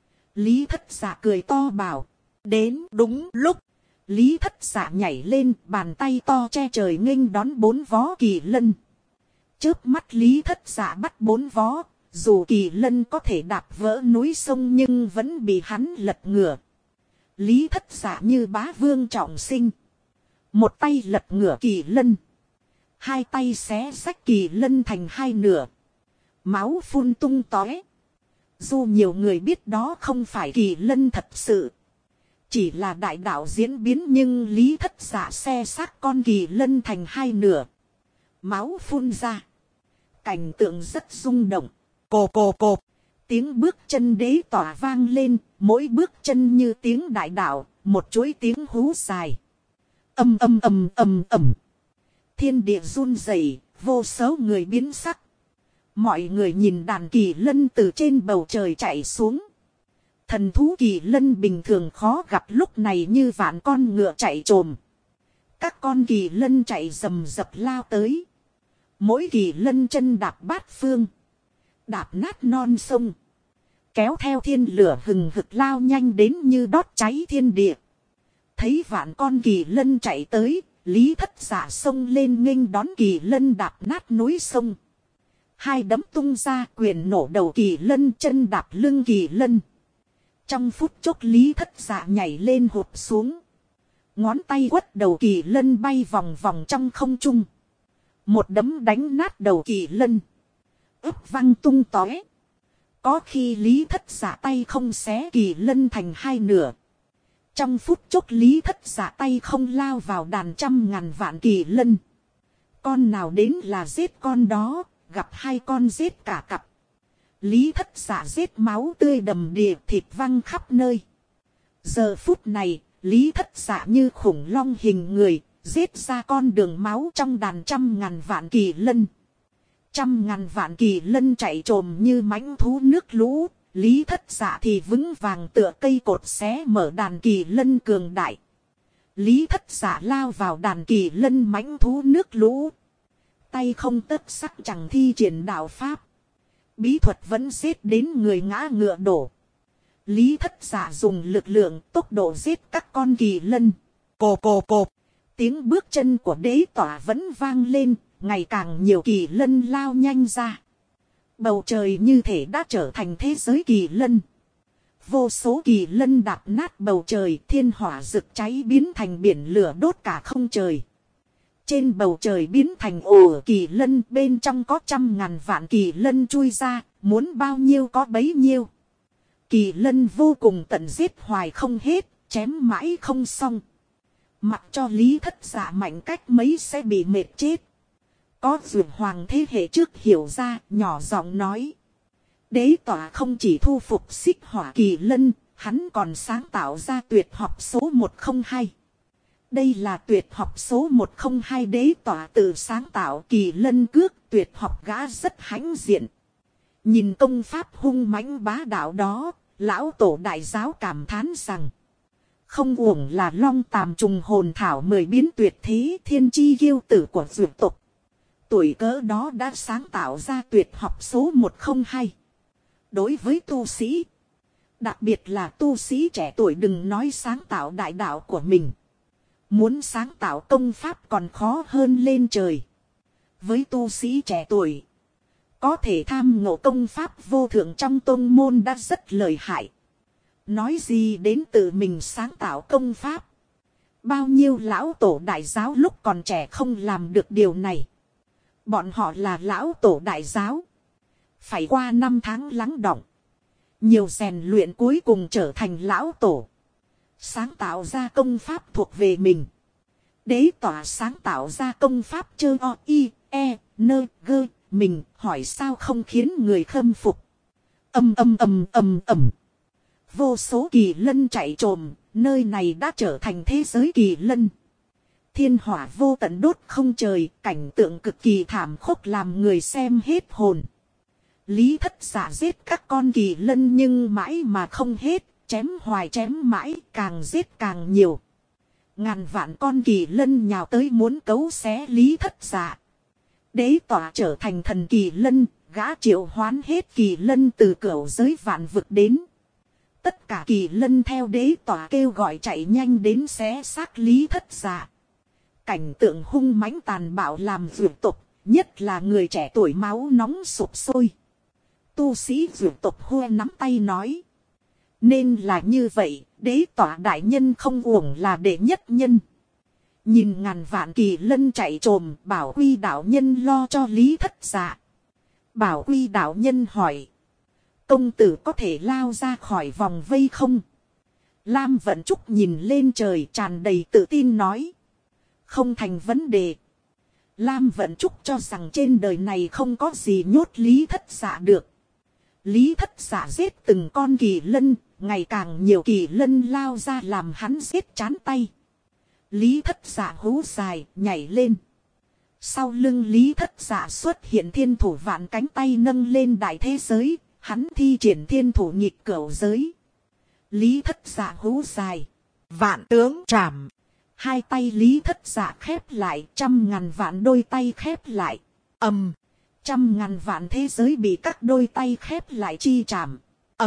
Lý Thất Dạ cười to bảo, đến đúng lúc. Lý Thất Dạ nhảy lên, bàn tay to che trời nghênh đón bốn vó kỳ lân. Chớp mắt Lý Thất Dạ bắt bốn vó, dù kỳ lân có thể đạp vỡ núi sông nhưng vẫn bị hắn lật ngửa. Lý Thất Dạ như bá vương trọng sinh. Một tay lật ngửa kỳ lân. Hai tay xé xách kỳ lân thành hai nửa. Máu phun tung tóe. Dù nhiều người biết đó không phải kỳ lân thật sự. Chỉ là đại đạo diễn biến nhưng Lý Thất Dạ xé xác con kỳ lân thành hai nửa. Máu phun ra. Cảnh tượng rất rung động. Cộp cộp cộp. Tiếng bước chân đế tỏa vang lên. Mỗi bước chân như tiếng đại đạo. Một chuỗi tiếng hú dài. Ầm ầm ầm ầm ầm. Thiên địa run rẩy, vô số người biến sắc. Mọi người nhìn đàn kỳ lân từ trên bầu trời chạy xuống. Thần thú kỳ lân bình thường khó gặp, lúc này như vạn con ngựa chạy trồm. Các con kỳ lân chạy rầm rập lao tới. Mỗi kỳ lân chân đạp bát phương, đạp nát non sông, kéo theo thiên lửa hừng hực lao nhanh đến như đốt cháy thiên địa. Thấy vạn con kỳ lân chạy tới, Lý Thất Dạ xông lên nghênh đón kỳ lân đạp nát núi sông. Hai đấm tung ra, quyền nổ đầu kỳ lân, chân đạp lưng kỳ lân. Trong phút chốc Lý Thất Dạ nhảy lên hụt xuống. Ngón tay quất đầu kỳ lân bay vòng vòng trong không trung. Một đấm đánh nát đầu kỳ lân, ướp văng tung tóe. Có khi Lý Thất Dạ tay không xé kỳ lân thành hai nửa. Trong phút chốc Lý Thất Dạ tay không lao vào đàn trăm ngàn vạn kỳ lân. Con nào đến là giết con đó, gặp hai con giết cả cặp. Lý Thất Dạ giết máu tươi đầm đìa, thịt văng khắp nơi. Giờ phút này, Lý Thất Dạ như khủng long hình người, giết ra con đường máu trong đàn trăm ngàn vạn kỳ lân. Trăm ngàn vạn kỳ lân chạy trồm như mãnh thú nước lũ. Lý Thất Dạ thì vững vàng tựa cây cột xé mở đàn kỳ lân cường đại. Lý Thất Dạ lao vào đàn kỳ lân mãnh thú nước lũ. Tay không tấc sắc chẳng thi triển đạo pháp. Bí thuật vẫn giết đến người ngã ngựa đổ. Lý Thất Dạ dùng lực lượng tốc độ giết các con kỳ lân. Cộp cộp cộp. Tiếng bước chân của đế tỏa vẫn vang lên. Ngày càng nhiều kỳ lân lao nhanh ra. Bầu trời như thể đã trở thành thế giới kỳ lân. Vô số kỳ lân đạp nát bầu trời, thiên hỏa rực cháy biến thành biển lửa đốt cả không trời. Trên bầu trời biến thành ổ kỳ lân, bên trong có trăm ngàn vạn kỳ lân chui ra, muốn bao nhiêu có bấy nhiêu. Kỳ lân vô cùng tận giết hoài không hết, chém mãi không xong. Mặc cho Lý Thất Dạ mạnh cách mấy sẽ bị mệt chết. Có Dược Hoàng thế hệ trước hiểu ra, nhỏ giọng nói. Đế tỏa không chỉ thu phục xích hỏa kỳ lân, hắn còn sáng tạo ra tuyệt học số 102. Đây là tuyệt học số 102 đế tỏa tự sáng tạo kỳ lân cước, tuyệt học gã rất hãnh diện. Nhìn công pháp hung mãnh bá đạo đó, lão tổ đại giáo cảm thán rằng. Không uổng là long tàm trùng hồn thảo 10 biến tuyệt thế thiên chi kiêu tử của dược tộc. Tuổi cỡ đó đã sáng tạo ra tuyệt học số 102. Đối với tu sĩ, đặc biệt là tu sĩ trẻ tuổi, đừng nói sáng tạo đại đạo của mình. Muốn sáng tạo công pháp còn khó hơn lên trời. Với tu sĩ trẻ tuổi, có thể tham ngộ công pháp vô thượng trong tôn môn đã rất lợi hại. Nói gì đến tự mình sáng tạo công pháp. Bao nhiêu lão tổ đại giáo lúc còn trẻ không làm được điều này. Bọn họ là lão tổ đại giáo. Phải qua 5 tháng lắng đọng. Nhiều rèn luyện cuối cùng trở thành lão tổ. Sáng tạo ra công pháp thuộc về mình. Đế tỏa sáng tạo ra công pháp chơ o i e nơ gơ. Mình hỏi sao không khiến người khâm phục. Vô số kỳ lân chạy trồm. Nơi này đã trở thành thế giới kỳ lân. Thiên hỏa vô tận đốt không trời, cảnh tượng cực kỳ thảm khốc làm người xem hết hồn. Lý Thất Dạ giết các con kỳ lân nhưng mãi mà không hết, chém hoài chém mãi, càng giết càng nhiều. Ngàn vạn con kỳ lân nhào tới muốn cấu xé Lý Thất Dạ. Đế tỏa trở thành thần kỳ lân, gã triệu hoán hết kỳ lân từ cửu giới vạn vực đến. Tất cả kỳ lân theo đế tỏa kêu gọi chạy nhanh đến xé xác Lý Thất Dạ. Cảnh tượng hung mãnh tàn bạo làm dược tộc, nhất là người trẻ tuổi máu nóng sục sôi. Tu sĩ dược tộc hô nắm tay nói. Nên là như vậy, đế tỏa đại nhân không uổng là đệ nhất nhân. Nhìn ngàn vạn kỳ lân chạy trồm, Bảo Quy đạo nhân lo cho Lý Thất Dạ. Bảo Quy đạo nhân hỏi. Công tử có thể lao ra khỏi vòng vây không? Lam Vận Trúc nhìn lên trời tràn đầy tự tin nói. Không thành vấn đề. Lam Vận Trúc cho rằng trên đời này không có gì nhốt Lý Thất Dạ được. Lý Thất Dạ giết từng con kỳ lân, ngày càng nhiều kỳ lân lao ra làm hắn giết chán tay. Lý Thất Dạ hú dài, nhảy lên. Sau lưng Lý Thất Dạ xuất hiện thiên thủ vạn cánh tay nâng lên đại thế giới, hắn thi triển thiên thủ nhịp cửu giới. Lý Thất Dạ hú dài. Vạn tướng trảm. Hai tay Lý Thất Dạ khép lại, 100.000 vạn đôi tay khép lại. 100.000 vạn thế giới bị các đôi tay khép lại chi chạm.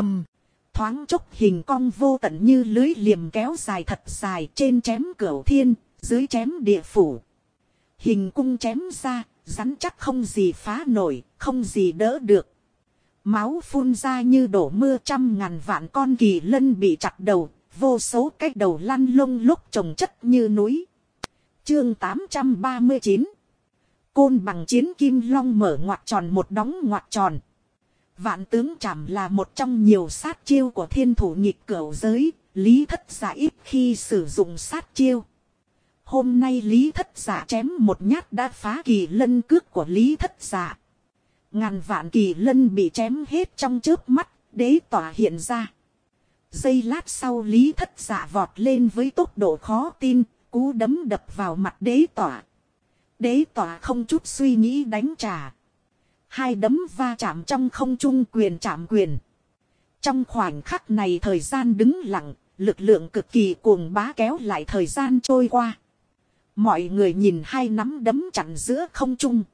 Thoáng chốc hình cong vô tận như lưới liềm kéo dài thật dài, trên chém cửu thiên, dưới chém địa phủ. Hình cung chém ra, rắn chắc không gì phá nổi, không gì đỡ được. Máu phun ra như đổ mưa, 100.000 vạn con kỳ lân bị chặt đầu, vô số cái đầu lăn lông lúc chồng chất như núi. Chương 839. Côn bằng chiến kim long mở ngoặc tròn một đóng ngoặc tròn. Vạn tướng trảm là một trong nhiều sát chiêu của thiên thủ nghịch cửu giới, Lý Thất Dạ ít khi sử dụng sát chiêu. Hôm nay Lý Thất Dạ chém một nhát đã phá kỳ lân cước của Lý Thất Dạ. Ngàn vạn kỳ lân bị chém hết trong chớp mắt, đế tỏa hiện ra. Giây lát sau Lý Thất Dạ vọt lên với tốc độ khó tin, cú đấm đập vào mặt đế tỏa. Đế tỏa không chút suy nghĩ đánh trả. Hai đấm va chạm trong không trung, quyền chạm quyền. Trong khoảnh khắc này thời gian đứng lặng, lực lượng cực kỳ cuồng bá kéo lại thời gian trôi qua. Mọi người nhìn hai nắm đấm chặn giữa không trung.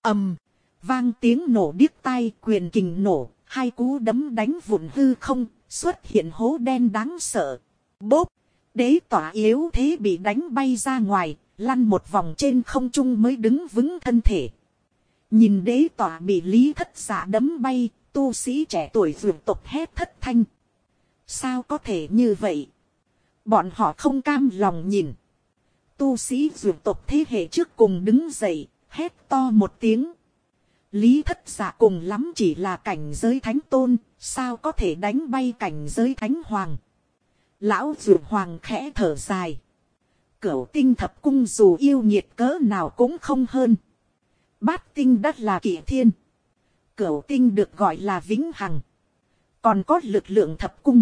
Vang tiếng nổ điếc tai, quyền kình nổ, hai cú đấm đánh vụn hư không, xuất hiện hố đen đáng sợ. Bốp, đế tỏa yếu thế bị đánh bay ra ngoài, lăn một vòng trên không trung mới đứng vững thân thể. Nhìn đế tỏa bị Lý Thất Dạ đấm bay, tu sĩ trẻ tuổi vượt tộc hét thất thanh. Sao có thể như vậy? Bọn họ không cam lòng nhìn. Tu sĩ vượt tộc thế hệ trước cùng đứng dậy, hét to một tiếng. Lý Thất Dạ cùng lắm chỉ là cảnh giới thánh tôn, sao có thể đánh bay cảnh giới thánh hoàng? Lão vượt hoàng khẽ thở dài. Cửu tinh thập cung dù yêu nhiệt cỡ nào cũng không hơn. Bát tinh đất là kỷ thiên. Cửu tinh được gọi là vĩnh hằng. Còn có lực lượng thập cung.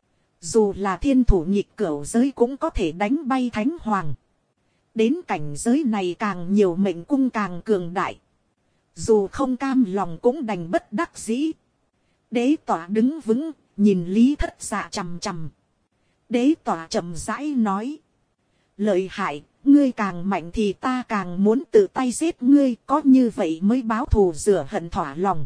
Dù là thiên thủ nhịp cửu giới cũng có thể đánh bay thánh hoàng. Đến cảnh giới này càng nhiều mệnh cung càng cường đại. Dù không cam lòng cũng đành bất đắc dĩ. Đế tỏa đứng vững, nhìn Lý Thất Dạ chằm chằm. Đế tỏa chậm rãi nói. Lợi hại, ngươi càng mạnh thì ta càng muốn tự tay giết ngươi, có như vậy mới báo thù rửa hận thỏa lòng.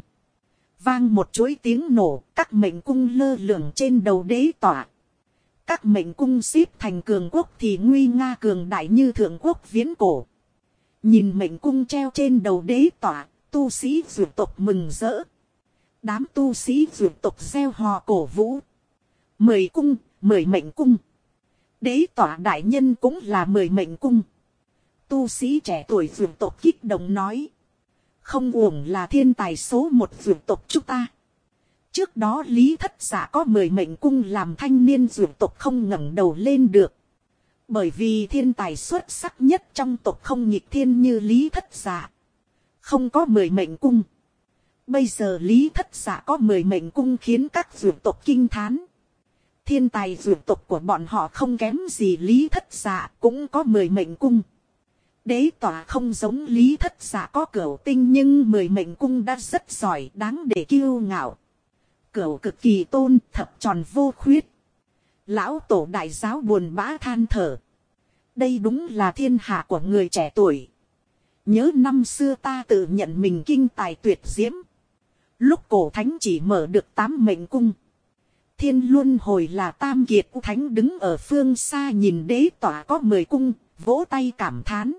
Vang một chuỗi tiếng nổ, các mệnh cung lơ lửng trên đầu đế tỏa. Các mệnh cung xếp thành cường quốc thì nguy nga cường đại như thượng quốc viễn cổ. Nhìn mệnh cung treo trên đầu đế tỏa, tu sĩ vượt tộc mừng rỡ. Đám tu sĩ vượt tộc gieo hò cổ vũ. 10 cung, 10 mệnh cung. Đế tỏa đại nhân cũng là 10 mệnh cung. Tu sĩ trẻ tuổi vượt tộc kích động nói. Không uổng là thiên tài số 1 vượt tộc chúng ta. Trước đó Lý Thất Dạ có 10 mệnh cung làm thanh niên vượt tộc không ngẩng đầu lên được. Bởi vì thiên tài xuất sắc nhất trong tộc không nghịch thiên như Lý Thất Dạ. Không có 10 mệnh cung. Bây giờ Lý Thất Dạ có 10 mệnh cung khiến các vượt tộc kinh thán. Thiên tài vượt tộc của bọn họ không kém gì Lý Thất Dạ, cũng có 10 mệnh cung. Đế tỏa không giống Lý Thất Dạ có cửu tinh, nhưng 10 mệnh cung đã rất giỏi, đáng để kiêu ngạo. Cửu cực kỳ tôn, thập tròn vô khuyết. Lão tổ đại giáo buồn bã than thở. Đây đúng là thiên hạ của người trẻ tuổi. Nhớ năm xưa ta tự nhận mình kinh tài tuyệt diễm. Lúc cổ thánh chỉ mở được 8 mệnh cung. Thiên luân hồi là tam kiệt thánh đứng ở phương xa nhìn đế tỏa có 10 cung, vỗ tay cảm thán.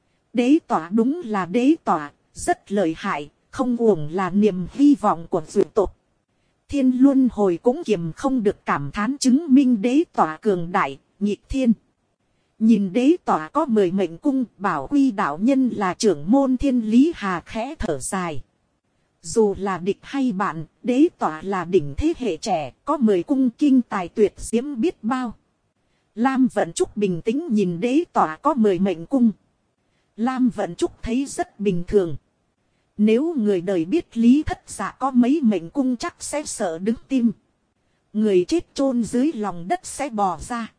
Đế tỏa đúng là đế tỏa, rất lợi hại, không uổng là niềm hy vọng của vượt tộc. Thiên luân hồi cũng kiềm không được cảm thán, chứng minh đế tỏa cường đại, nhịp thiên. Nhìn đế tỏa có 10 mệnh cung, bảo quy đạo nhân là trưởng môn Thiên Lý Hà khẽ thở dài. Dù là địch hay bạn, đế tỏa là đỉnh thế hệ trẻ, có 10 cung kinh tài tuyệt diễm biết bao. Lam Vận Trúc bình tĩnh nhìn đế tỏa có 10 mệnh cung. Lam Vận Trúc thấy rất bình thường. Nếu người đời biết Lý Thất Dạ có mấy mệnh cung chắc sẽ sợ đứng tim. Người chết chôn dưới lòng đất sẽ bò ra.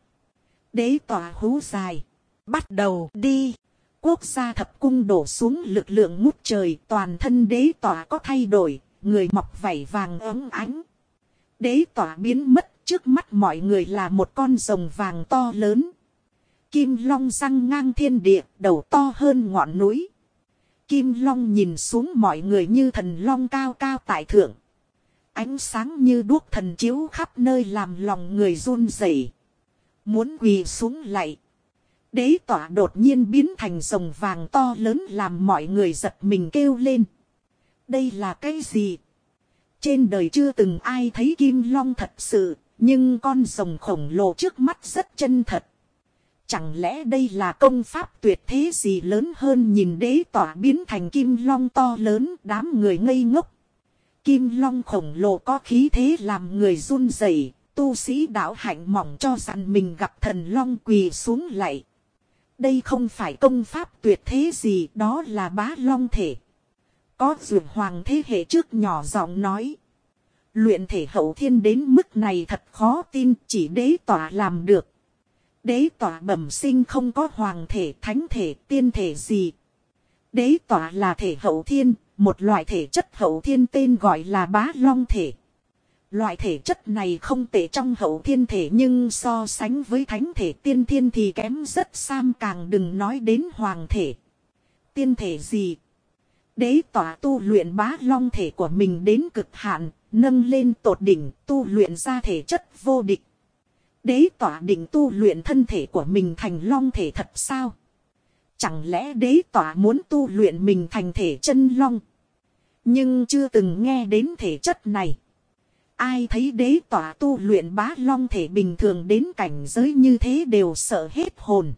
Đế tỏa hú dài. Bắt đầu đi. Quốc gia thập cung đổ xuống lực lượng ngút trời, toàn thân đế tỏa có thay đổi, người mọc vảy vàng óng ánh. Đế tỏa biến mất, trước mắt mọi người là một con rồng vàng to lớn. Kim long răng ngang thiên địa, đầu to hơn ngọn núi. Kim long nhìn xuống mọi người như thần long cao cao tại thượng. Ánh sáng như đuốc thần chiếu khắp nơi làm lòng người run rẩy, muốn quỳ xuống lạy. Đế tỏa đột nhiên biến thành rồng vàng to lớn làm mọi người giật mình kêu lên. Đây là cái gì? Trên đời chưa từng ai thấy kim long thật sự, nhưng con rồng khổng lồ trước mắt rất chân thật. Chẳng lẽ đây là công pháp tuyệt thế gì lớn hơn? Nhìn đế tỏa biến thành kim long to lớn, đám người ngây ngốc. Kim long khổng lồ có khí thế làm người run rẩy, tu sĩ đạo hạnh mỏng cho rằng mình gặp thần long quỳ xuống lạy. Đây không phải công pháp tuyệt thế gì, đó là bá long thể. Có dược hoàng thế hệ trước nhỏ giọng nói. Luyện thể hậu thiên đến mức này thật khó tin, chỉ đế tỏa làm được. Đế tỏa bẩm sinh không có hoàng thể, thánh thể, tiên thể gì. Đế tỏa là thể hậu thiên, một loại thể chất hậu thiên tên gọi là bá long thể. Loại thể chất này không tệ trong hậu thiên thể, nhưng so sánh với thánh thể tiên thiên thì kém rất xa, càng đừng nói đến hoàng thể. Tiên thể gì? Đế tỏa tu luyện bá long thể của mình đến cực hạn, nâng lên tột đỉnh, tu luyện ra thể chất vô địch. Đế tỏa định tu luyện thân thể của mình thành long thể thật sao? Chẳng lẽ đế tỏa muốn tu luyện mình thành thể chân long? Nhưng chưa từng nghe đến thể chất này. Ai thấy đế tỏa tu luyện bá long thể bình thường đến cảnh giới như thế đều sợ hết hồn.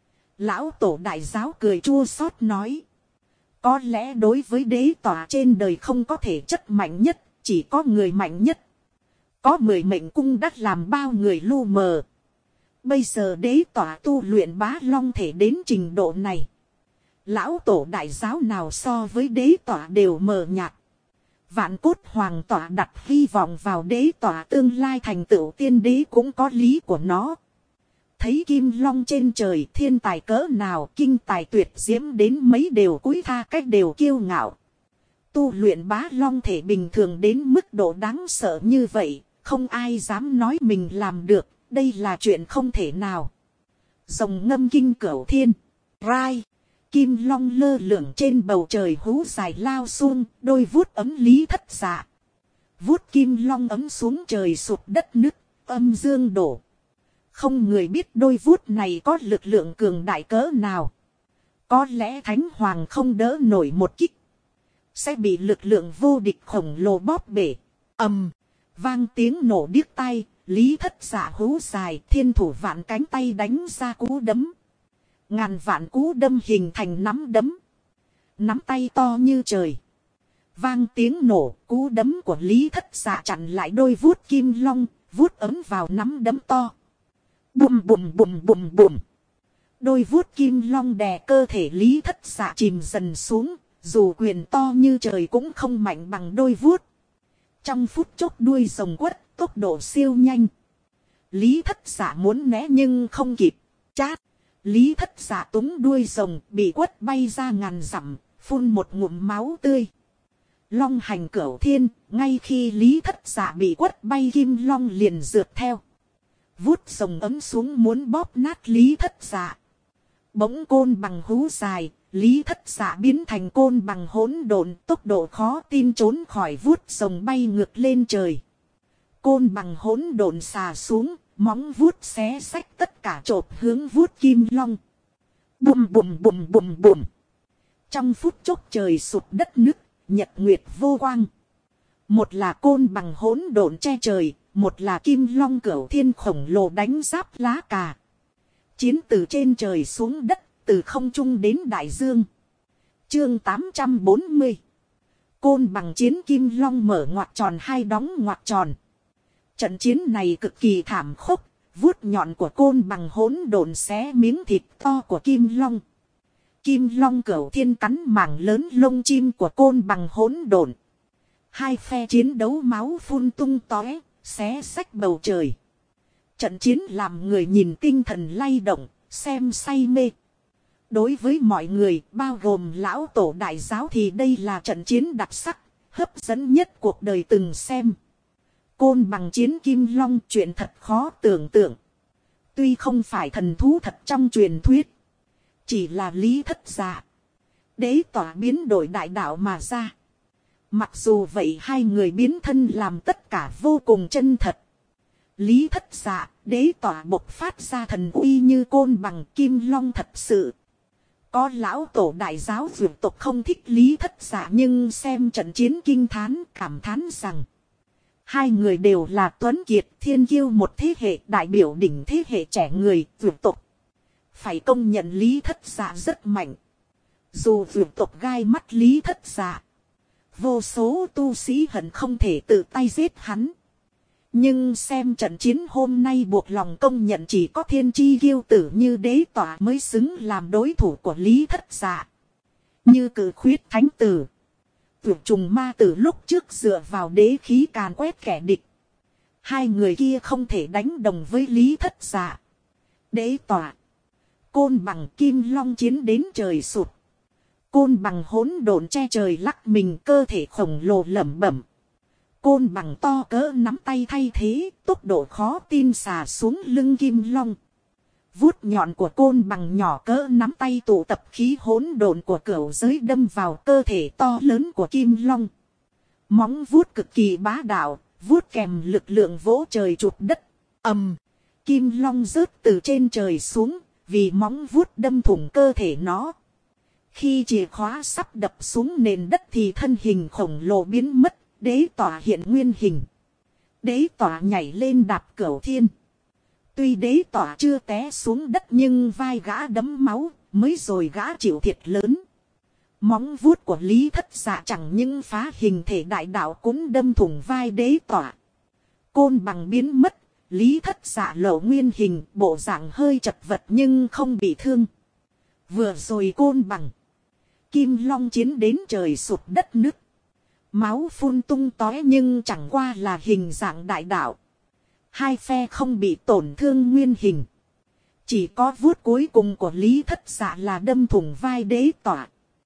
Lão tổ đại giáo cười chua xót nói. Có lẽ đối với đế tỏa trên đời không có thể chất mạnh nhất, chỉ có người mạnh nhất. Có 10 mệnh cung đắt làm bao người lu mờ. Bây giờ đế tỏa tu luyện bá long thể đến trình độ này. Lão tổ đại giáo nào so với đế tỏa đều mờ nhạt. Vạn cốt hoàng tỏa đặt hy vọng vào đế tỏa tương lai thành tựu tiên đế cũng có lý của nó. Thấy kim long trên trời, thiên tài cỡ nào, kinh tài tuyệt diễm đến mấy đều cúi tha cách đều kiêu ngạo. Tu luyện bá long thể bình thường đến mức độ đáng sợ như vậy, không ai dám nói mình làm được, đây là chuyện không thể nào. Rồng ngâm kinh cửu thiên, rai, kim long lơ lửng trên bầu trời hú dài lao xuông, đôi vuốt ấm Lý Thất Dạ. Vuốt kim long ấm xuống trời sụp đất nứt, âm dương đổ. Không người biết đôi vuốt này có lực lượng cường đại cỡ nào. Có lẽ thánh hoàng không đỡ nổi một kích, sẽ bị lực lượng vô địch khổng lồ bóp bể. Vang tiếng nổ điếc tai, Lý Thất Dạ hú dài, thiên thủ vạn cánh tay đánh ra cú đấm. Ngàn vạn cú đâm hình thành nắm đấm. Nắm tay to như trời. Vang tiếng nổ, cú đấm của Lý Thất Dạ chặn lại đôi vuốt kim long, vuốt ấm vào nắm đấm to. Bùm bùm bùm bùm bùm. Đôi vuốt kim long đè cơ thể Lý Thất Dạ chìm dần xuống, dù quyền to như trời cũng không mạnh bằng đôi vuốt. Trong phút chốc đuôi rồng quất, tốc độ siêu nhanh. Lý Thất Dạ muốn né nhưng không kịp. Chát. Lý Thất Dạ túng đuôi rồng, bị quất bay ra ngàn dặm, phun một ngụm máu tươi. Long hành cửu thiên, ngay khi Lý Thất Dạ bị quất bay, kim long liền rượt theo. Vuốt rồng ấm xuống muốn bóp nát Lý Thất Dạ. Bỗng côn bằng hú dài, Lý Thất Dạ biến thành côn bằng hỗn độn, tốc độ khó tin trốn khỏi vuốt rồng bay ngược lên trời. Côn bằng hỗn độn xà xuống, móng vuốt xé xách tất cả chộp hướng vuốt kim long. Bùm bùm bùm bùm bùm. Trong phút chốc trời sụp đất nứt, nhật nguyệt vô quang. Một là côn bằng hỗn độn che trời, một là kim long cửu thiên khổng lồ đánh giáp lá cà. Chiến từ trên trời xuống đất, từ không trung đến đại dương. Chương 840. Côn bằng chiến kim long mở ngoặc tròn hai đóng ngoặc tròn. Trận chiến này cực kỳ thảm khốc, vuốt nhọn của côn bằng hỗn độn xé miếng thịt to của kim long. Kim long cửu thiên cắn mảng lớn lông chim của côn bằng hỗn độn. Hai phe chiến đấu máu phun tung tóe, xé xách bầu trời. Trận chiến làm người nhìn tinh thần lay động, xem say mê. Đối với mọi người, bao gồm lão tổ đại giáo, thì đây là trận chiến đặc sắc, hấp dẫn nhất cuộc đời từng xem. Côn Bằng chiến Kim Long chuyện thật khó tưởng tượng. Tuy không phải thần thú thật trong truyền thuyết. Chỉ là Lý Thất Dạ. Đế tỏa biến đổi đại đạo mà ra. Mặc dù vậy hai người biến thân làm tất cả vô cùng chân thật. Lý Thất Dạ, đế tỏa bộc phát ra thần uy như Côn Bằng Kim Long thật sự. Có lão tổ đại giáo vượt tộc không thích Lý Thất Dạ nhưng xem trận chiến kinh thán cảm thán rằng. Hai người đều là tuấn kiệt thiên kiêu một thế hệ đại biểu đỉnh thế hệ trẻ người vượt tộc. Phải công nhận Lý Thất Dạ rất mạnh. Dù vượt tộc gai mắt Lý Thất Dạ. Vô số tu sĩ hận không thể tự tay giết hắn. Nhưng xem trận chiến hôm nay buộc lòng công nhận chỉ có thiên chi kiêu tử như đế tỏa mới xứng làm đối thủ của Lý Thất Dạ. Như cử khuyết thánh tử. Tuyệt trùng ma tử lúc trước dựa vào đế khí càn quét kẻ địch. Hai người kia không thể đánh đồng với Lý Thất Dạ. Đế tỏa. Côn Bằng Kim Long chiến đến trời sụt. Côn Bằng hỗn độn che trời lắc mình cơ thể khổng lồ lẩm bẩm. Côn Bằng to cỡ nắm tay thay thế, tốc độ khó tin xà xuống lưng Kim Long. Vuốt nhọn của Côn Bằng nhỏ cỡ nắm tay tụ tập khí hỗn độn của cửu giới đâm vào cơ thể to lớn của Kim Long. Móng vuốt cực kỳ bá đạo, vuốt kèm lực lượng vỗ trời chụp đất. Ầm, Kim Long rớt từ trên trời xuống, vì móng vuốt đâm thủng cơ thể nó. Khi chìa khóa sắp đập xuống nền đất thì thân hình khổng lồ biến mất, đế tỏa hiện nguyên hình. Đế tỏa nhảy lên đạp cửu thiên. Tuy đế tỏa chưa té xuống đất nhưng vai gã đẫm máu, mới rồi gã chịu thiệt lớn. Móng vuốt của Lý Thất Dạ chẳng những phá hình thể đại đạo cũng đâm thủng vai đế tỏa. Côn Bằng biến mất, Lý Thất Dạ lộ nguyên hình, bộ dạng hơi chật vật nhưng không bị thương. Vừa rồi Côn Bằng Kim Long chiến đến trời sụt đất nứt. Máu phun tung tóe nhưng chẳng qua là hình dạng đại đạo. Hai phe không bị tổn thương nguyên hình. Chỉ có vuốt cuối cùng của Lý Thất Dạ là đâm thủng vai đế tỏa.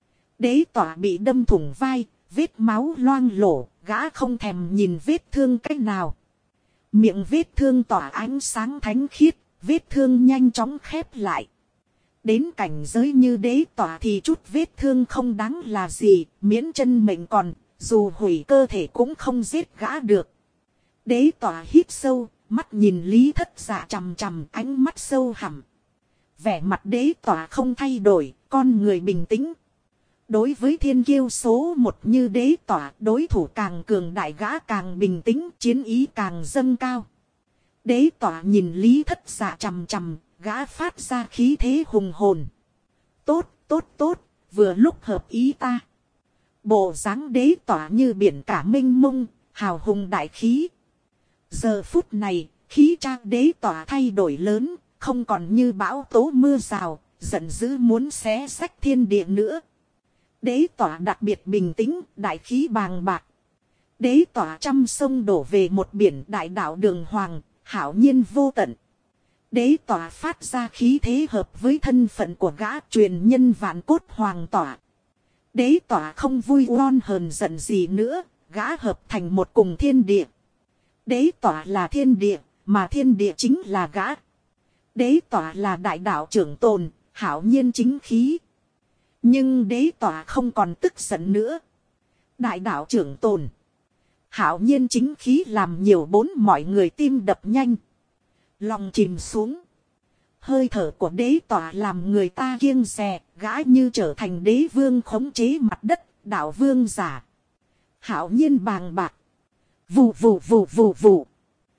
Đế tỏa bị đâm thủng vai, vết máu loang lổ, gã không thèm nhìn vết thương cách nào. Miệng vết thương tỏa ánh sáng thánh khiết, vết thương nhanh chóng khép lại. Đến cảnh giới như đế tỏa thì chút vết thương không đáng là gì, miễn chân mệnh còn, dù hủy cơ thể cũng không giết gã được. Đế tỏa hít sâu, mắt nhìn Lý Thất Dạ chằm chằm, ánh mắt sâu hẳm. Vẻ mặt đế tỏa không thay đổi, con người bình tĩnh. Đối với thiên kiêu số một như đế tỏa, đối thủ càng cường đại gã càng bình tĩnh, chiến ý càng dâng cao. Đế tỏa nhìn Lý Thất Dạ chằm chằm, gã phát ra khí thế hùng hồn. Tốt, tốt, tốt, vừa lúc hợp ý ta. Bộ dáng đế tỏa như biển cả mênh mông, hào hùng đại khí. Giờ phút này, khí trang đế tỏa thay đổi lớn, không còn như bão tố mưa rào, giận dữ muốn xé xách thiên địa nữa. Đế tỏa đặc biệt bình tĩnh, đại khí bàng bạc. Đế tỏa trăm sông đổ về một biển đại đạo đường hoàng, hảo nhiên vô tận. Đế tỏa phát ra khí thế hợp với thân phận của gã truyền nhân vạn cốt hoàng tỏa. Đế tỏa không vui oan hờn giận gì nữa, gã hợp thành một cùng thiên địa. Đế tỏa là thiên địa, mà thiên địa chính là gã. Đế tỏa là đại đạo trưởng tồn, hảo nhiên chính khí. Nhưng đế tỏa không còn tức giận nữa. Đại đạo trưởng tồn, hảo nhiên chính khí làm nhiều bốn mọi người tim đập nhanh. Lòng chìm xuống. Hơi thở của đế tỏa làm người ta kiêng dè, gã như trở thành đế vương khống chế mặt đất, đạo vương giả. Hảo nhiên bàng bạc. Vù vù vù vù vù.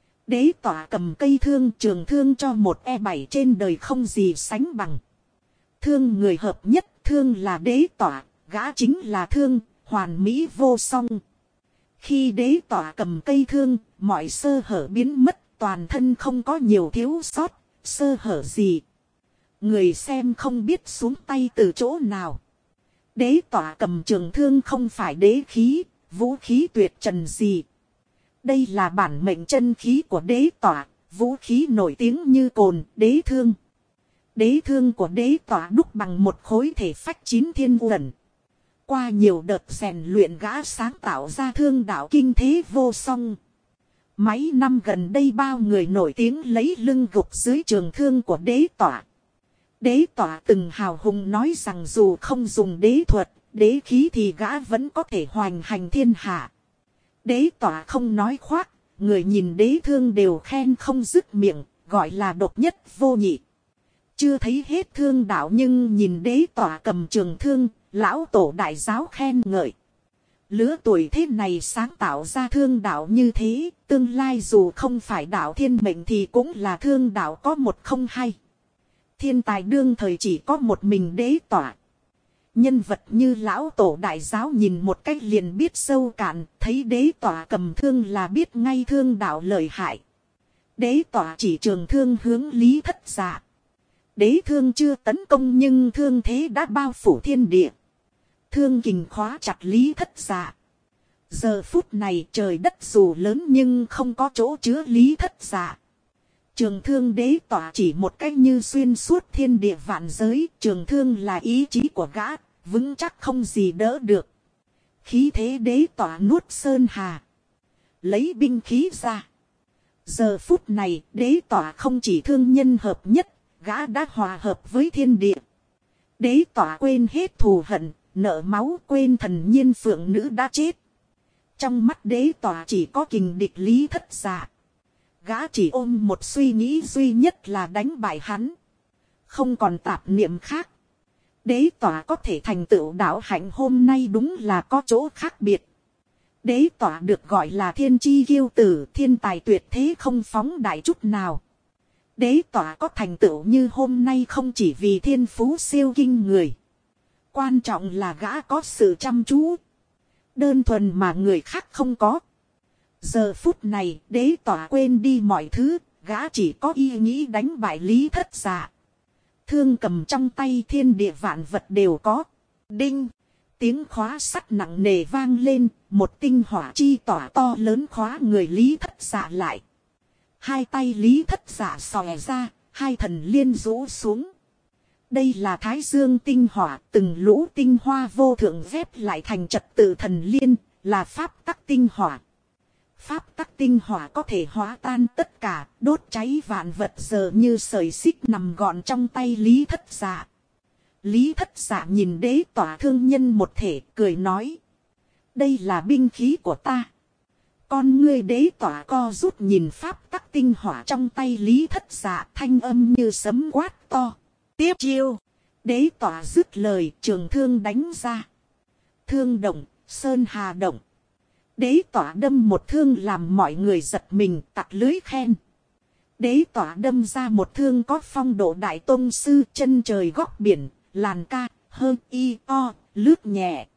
Đế tỏa cầm cây thương trường thương cho một E7 trên đời không gì sánh bằng. Thương người hợp nhất, thương là đế tỏa, gã chính là thương, hoàn mỹ vô song. Khi đế tỏa cầm cây thương, mọi sơ hở biến mất, toàn thân không có nhiều thiếu sót, sơ hở gì. Người xem không biết xuống tay từ chỗ nào. Đế tỏa cầm trường thương không phải đế khí, vũ khí tuyệt trần gì. Đây là bản mệnh chân khí của đế tỏa, vũ khí nổi tiếng như cồn, đế thương. Đế thương của đế tỏa đúc bằng một khối thể phách 9 thiên uẩn. Qua nhiều đợt rèn luyện gã sáng tạo ra thương đạo kinh thế vô song. Mấy năm gần đây bao người nổi tiếng lấy lưng gục dưới trường thương của đế tỏa. Đế tỏa từng hào hùng nói rằng dù không dùng đế thuật, đế khí thì gã vẫn có thể hoành hành thiên hạ. Đế tỏa không nói khoác, người nhìn đế thương đều khen không dứt miệng, gọi là độc nhất vô nhị. Chưa thấy hết thương đạo nhưng nhìn đế tỏa cầm trường thương, lão tổ đại giáo khen ngợi. Lứa tuổi thế này sáng tạo ra thương đạo như thế, tương lai dù không phải đạo thiên mệnh thì cũng là thương đạo có một không hai. Thiên tài đương thời chỉ có một mình đế tỏa. Nhân vật như lão tổ đại giáo nhìn một cách liền biết sâu cạn, thấy đế tỏa cầm thương là biết ngay thương đạo lợi hại. Đế tỏa chỉ trường thương hướng Lý Thất Dạ. Đế thương chưa tấn công nhưng thương thế đã bao phủ thiên địa. Thương kình khóa chặt Lý Thất Dạ. Giờ phút này trời đất dù lớn nhưng không có chỗ chứa Lý Thất Dạ. Trường thương đế tỏa chỉ một cách như xuyên suốt thiên địa vạn giới. Trường thương là ý chí của gã, vững chắc không gì đỡ được. Khí thế đế tỏa nuốt sơn hà. Lấy binh khí ra. Giờ phút này đế tỏa không chỉ thương nhân hợp nhất, gã đã hòa hợp với thiên địa. Đế tỏa quên hết thù hận, nợ máu, quên thần nhiên phượng nữ đã chết. Trong mắt đế tỏa chỉ có kình địch Lý Thất Dạ. Gã chỉ ôm một suy nghĩ duy nhất là đánh bại hắn. Không còn tạp niệm khác. Đế tỏa có thể thành tựu đạo hạnh hôm nay đúng là có chỗ khác biệt. Đế tỏa được gọi là thiên chi kiêu tử, thiên tài tuyệt thế không phóng đại chút nào. Đế tỏa có thành tựu như hôm nay không chỉ vì thiên phú siêu kinh người. Quan trọng là gã có sự chăm chú. Đơn thuần mà người khác không có. Giờ phút này đế tỏa quên đi mọi thứ, gã chỉ có ý nghĩ đánh bại Lý Thất Dạ. Thương cầm trong tay thiên địa vạn vật đều có. Đinh! Tiếng khóa sắt nặng nề vang lên, một tinh hỏa chi tỏa to lớn khóa người Lý Thất Dạ lại. Hai tay Lý Thất Dạ xòe ra, hai thần liên rũ xuống. Đây là Thái Dương tinh hỏa, từng lũ tinh hoa vô thượng ghép lại thành trật tự thần liên, là pháp tắc tinh hỏa. Pháp tắc tinh hỏa có thể hóa tan tất cả, đốt cháy vạn vật giờ như sợi xích nằm gọn trong tay Lý Thất Dạ. Lý Thất Dạ nhìn đế tỏa thương nhân một thể, cười nói. Đây là binh khí của ta. Con ngươi đế tỏa co rút nhìn pháp tắc tinh hỏa trong tay Lý Thất Dạ, thanh âm như sấm quát to. Tiếp chiêu. Đế tỏa dứt lời, trường thương đánh ra. Thương động, sơn hà động. Đế tỏa đâm một thương làm mọi người giật mình, tặc lưới khen. Đế tỏa đâm ra một thương có phong độ đại tông sư, chân trời góc biển, làn ca, hơi y o, lướt nhẹ.